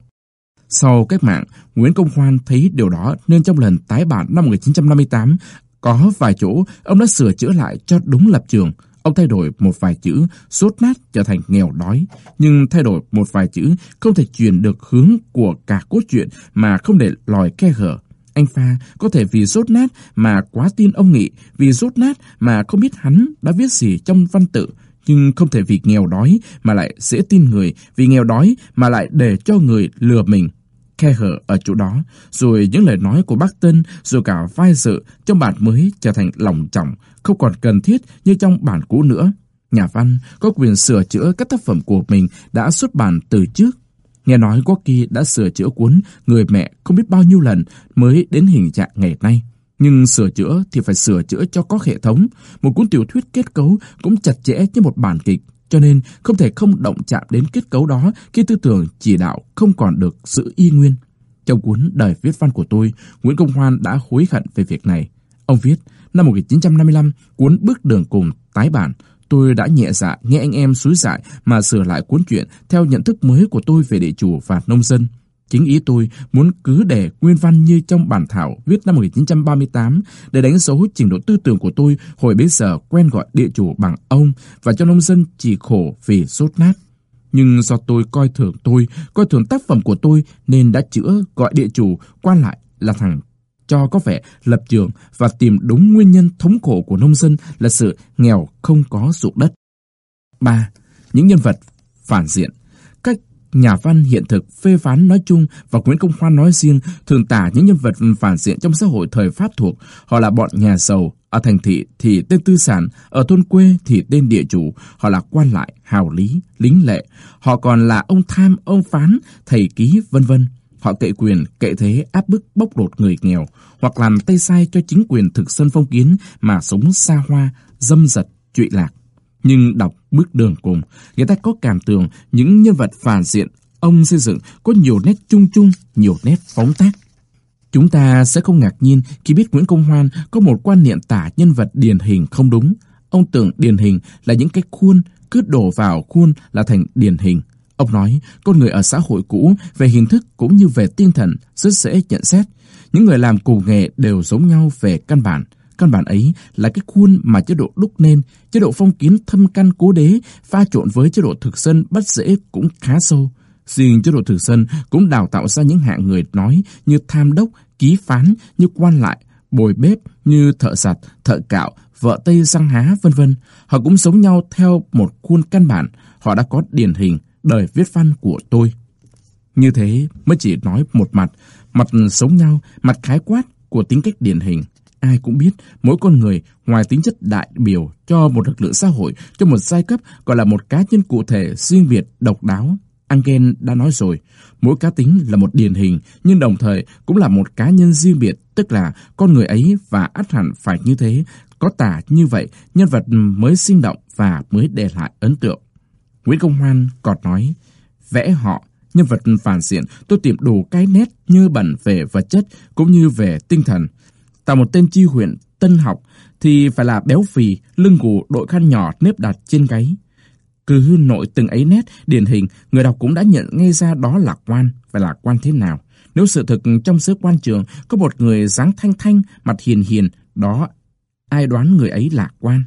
Sau cách mạng, Nguyễn Công Hoan thấy điều đó nên trong lần tái bản năm một nghìn chín trăm năm mươi tám, có vài chỗ ông đã sửa chữa lại cho đúng lập trường. Ông thay đổi một vài chữ sốt nát trở thành nghèo đói, nhưng thay đổi một vài chữ không thể truyền được hướng của cả cốt truyện mà không để lòi khe hở. Anh Pha có thể vì dốt nát mà quá tin ông Nghị, vì dốt nát mà không biết hắn đã viết gì trong văn tự, nhưng không thể vì nghèo đói mà lại dễ tin người, vì nghèo đói mà lại để cho người lừa mình. Khe hở ở chỗ đó, rồi những lời nói của bác Tân, rồi cả vai dự trong bản mới trở thành lỏng chỏng, không còn cần thiết như trong bản cũ nữa. Nhà văn có quyền sửa chữa các tác phẩm của mình đã xuất bản từ trước. Nghe nói Gorky đã sửa chữa cuốn Người Mẹ không biết bao nhiêu lần mới đến hình trạng ngày nay. Nhưng sửa chữa thì phải sửa chữa cho có hệ thống. Một cuốn tiểu thuyết kết cấu cũng chặt chẽ như một bản kịch, cho nên không thể không động chạm đến kết cấu đó khi tư tưởng chỉ đạo không còn được giữ y nguyên. Trong cuốn Đời viết văn của tôi, Nguyễn Công Hoan đã hối hận về việc này. Ông viết, năm một nghìn chín trăm năm mươi lăm, cuốn Bước đường cùng tái bản, tôi đã nhẹ dạ nghe anh em xúi dại mà sửa lại cuốn truyện theo nhận thức mới của tôi về địa chủ và nông dân. Chính ý tôi muốn cứ để nguyên văn như trong bản thảo viết năm một nghìn chín trăm ba mươi tám để đánh dấu trình độ tư tưởng của tôi hồi bấy giờ quen gọi địa chủ bằng ông và cho nông dân chỉ khổ vì dốt nát. Nhưng do tôi coi thường tôi, coi thường tác phẩm của tôi nên đã chữa gọi địa chủ qua lại là thằng cho có vẻ lập trường và tìm đúng nguyên nhân thống khổ của nông dân là sự nghèo không có ruộng đất. ba. Những nhân vật phản diện. Các nhà văn hiện thực phê phán nói chung và Nguyễn Công Hoan nói riêng thường tả những nhân vật phản diện trong xã hội thời Pháp thuộc. Họ là bọn nhà giàu, ở thành thị thì tên tư sản, ở thôn quê thì tên địa chủ. Họ là quan lại, hào lý, lính lệ. Họ còn là ông tham, ông phán, thầy ký, vân vân. Họ cậy quyền, cậy thế áp bức bóc lột người nghèo, hoặc làm tay sai cho chính quyền thực dân phong kiến mà sống xa hoa, dâm dật, trụy lạc. Nhưng đọc Bước đường cùng, người ta có cảm tưởng những nhân vật phản diện ông xây dựng có nhiều nét chung chung, nhiều nét phóng tác. Chúng ta sẽ không ngạc nhiên khi biết Nguyễn Công Hoan có một quan niệm tả nhân vật điển hình không đúng. Ông tưởng điển hình là những cái khuôn, cứ đổ vào khuôn là thành điển hình. Ông nói, con người ở xã hội cũ về hình thức cũng như về tinh thần rất dễ nhận xét. Những người làm cùng nghề đều giống nhau về căn bản. Căn bản ấy là cái khuôn mà chế độ đúc nên, chế độ phong kiến thâm căn cố đế pha trộn với chế độ thực dân bắt rễ cũng khá sâu. Riêng chế độ thực dân cũng đào tạo ra những hạng người nói như tham đốc, ký phán, như quan lại, bồi bếp, như thợ giặt, thợ cạo, vợ tây răng há, vân vân. Họ cũng sống nhau theo một khuôn căn bản. Họ đã có điển hình Đời viết văn của tôi. Như thế mới chỉ nói một mặt, mặt sống nhau, mặt khái quát của tính cách điển hình. Ai cũng biết mỗi con người ngoài tính chất đại biểu cho một lực lượng xã hội, cho một giai cấp, gọi là một cá nhân cụ thể riêng biệt, độc đáo. Engel đã nói rồi, mỗi cá tính là một điển hình nhưng đồng thời cũng là một cá nhân riêng biệt, tức là con người ấy và ắt hẳn phải như thế, có tả như vậy nhân vật mới sinh động và mới để lại ấn tượng. Nguyễn Công Hoan còn nói, vẽ họ, nhân vật phản diện tôi tìm đủ cái nét như bẩn về vật chất cũng như về tinh thần. Tạo một tên chi huyện tân học thì phải là béo phì, lưng gù, đội khăn nhỏ nếp đặt trên gáy. Cứ nội từng ấy nét điển hình, người đọc cũng đã nhận ngay ra đó là quan. Phải là quan thế nào? Nếu sự thực trong giới quan trường có một người dáng thanh thanh, mặt hiền hiền, đó ai đoán người ấy là quan?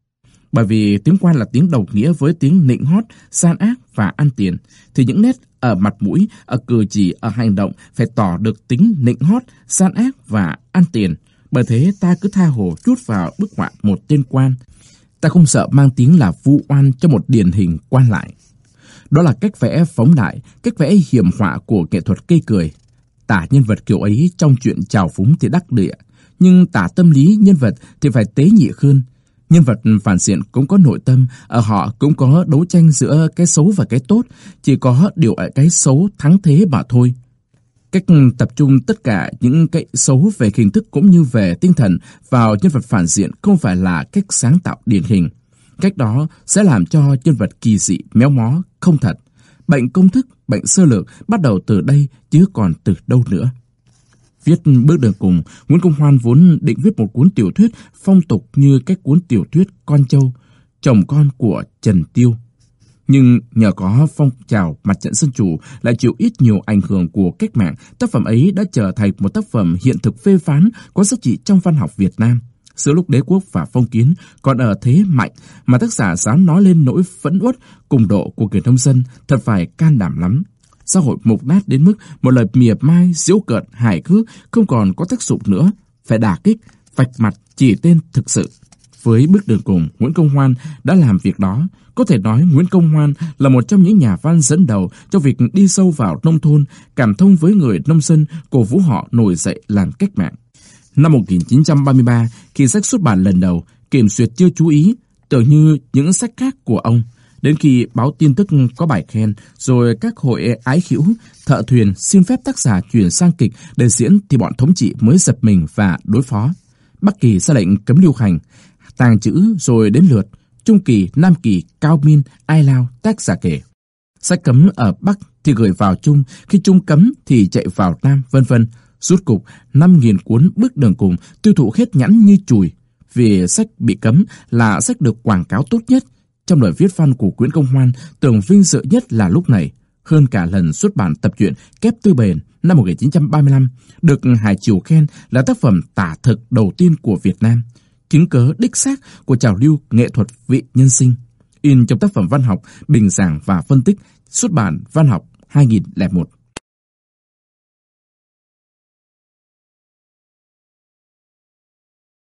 Bởi vì tiếng quan là tiếng đồng nghĩa với tiếng nịnh hót, gian ác và ăn tiền, thì những nét ở mặt mũi, ở cử chỉ, ở hành động phải tỏ được tính nịnh hót, gian ác và ăn tiền. Bởi thế ta cứ tha hồ chút vào bức họa một tên quan. Ta không sợ mang tiếng là vu oan cho một điển hình quan lại. Đó là cách vẽ phóng đại, cách vẽ hiểm họa của nghệ thuật cây cười. Tả nhân vật kiểu ấy trong chuyện trào phúng thì đắc địa, nhưng tả tâm lý nhân vật thì phải tế nhị hơn. Nhân vật phản diện cũng có nội tâm, ở họ cũng có đấu tranh giữa cái xấu và cái tốt, chỉ có điều ở cái xấu thắng thế mà thôi. Cách tập trung tất cả những cái xấu về hình thức cũng như về tinh thần vào nhân vật phản diện không phải là cách sáng tạo điển hình. Cách đó sẽ làm cho nhân vật kỳ dị, méo mó, không thật. Bệnh công thức, bệnh sơ lược bắt đầu từ đây chứ còn từ đâu nữa. Viết Bước đường cùng, Nguyễn Công Hoan vốn định viết một cuốn tiểu thuyết phong tục như cách cuốn tiểu thuyết Con Trâu, chồng con của Trần Tiêu. Nhưng nhờ có phong trào mặt trận dân chủ lại chịu ít nhiều ảnh hưởng của cách mạng, tác phẩm ấy đã trở thành một tác phẩm hiện thực phê phán có giá trị trong văn học Việt Nam. Giữa lúc đế quốc và phong kiến còn ở thế mạnh mà tác giả dám nói lên nỗi phẫn uất cùng độ của người nông dân, thật phải can đảm lắm. Xã hội mục nát đến mức một lời mỉa mai, giễu cợt, hài hước không còn có tác dụng nữa, phải đả kích, vạch mặt chỉ tên thực sự. Với Bước Đường Cùng, Nguyễn Công Hoan đã làm việc đó. Có thể nói Nguyễn Công Hoan là một trong những nhà văn dẫn đầu trong việc đi sâu vào nông thôn, cảm thông với người nông dân, cổ vũ họ nổi dậy làm cách mạng. Năm một nghìn chín trăm ba mươi ba, khi sách xuất bản lần đầu, kiểm duyệt chưa chú ý, tưởng như những sách khác của ông. Đến khi báo tin tức có bài khen, rồi các hội ái hữu, thợ thuyền xin phép tác giả chuyển sang kịch để diễn thì bọn thống trị mới giật mình và đối phó. Bắc Kỳ ra lệnh cấm lưu hành, tàng trữ, rồi đến lượt Trung Kỳ, Nam Kỳ, Cao Miên, Ai Lao, tác giả kể. Sách cấm ở Bắc thì gửi vào Trung, khi Trung cấm thì chạy vào Nam, vân vân. Rút cục năm nghìn cuốn Bước Đường Cùng tiêu thụ hết nhẵn như chùi. Vì sách bị cấm là sách được quảng cáo tốt nhất. Trong lời viết văn của Nguyễn Công Hoan, tưởng vinh dự nhất là lúc này, hơn cả lần xuất bản tập truyện Kép Tư Bền năm một nghìn chín trăm ba mươi lăm, được Hải Triều khen là tác phẩm tả thực đầu tiên của Việt Nam, chứng cớ đích xác của trào lưu nghệ thuật vị nhân sinh. In trong tác phẩm văn học, bình giảng và phân tích, xuất bản Văn học hai nghìn lẻ một.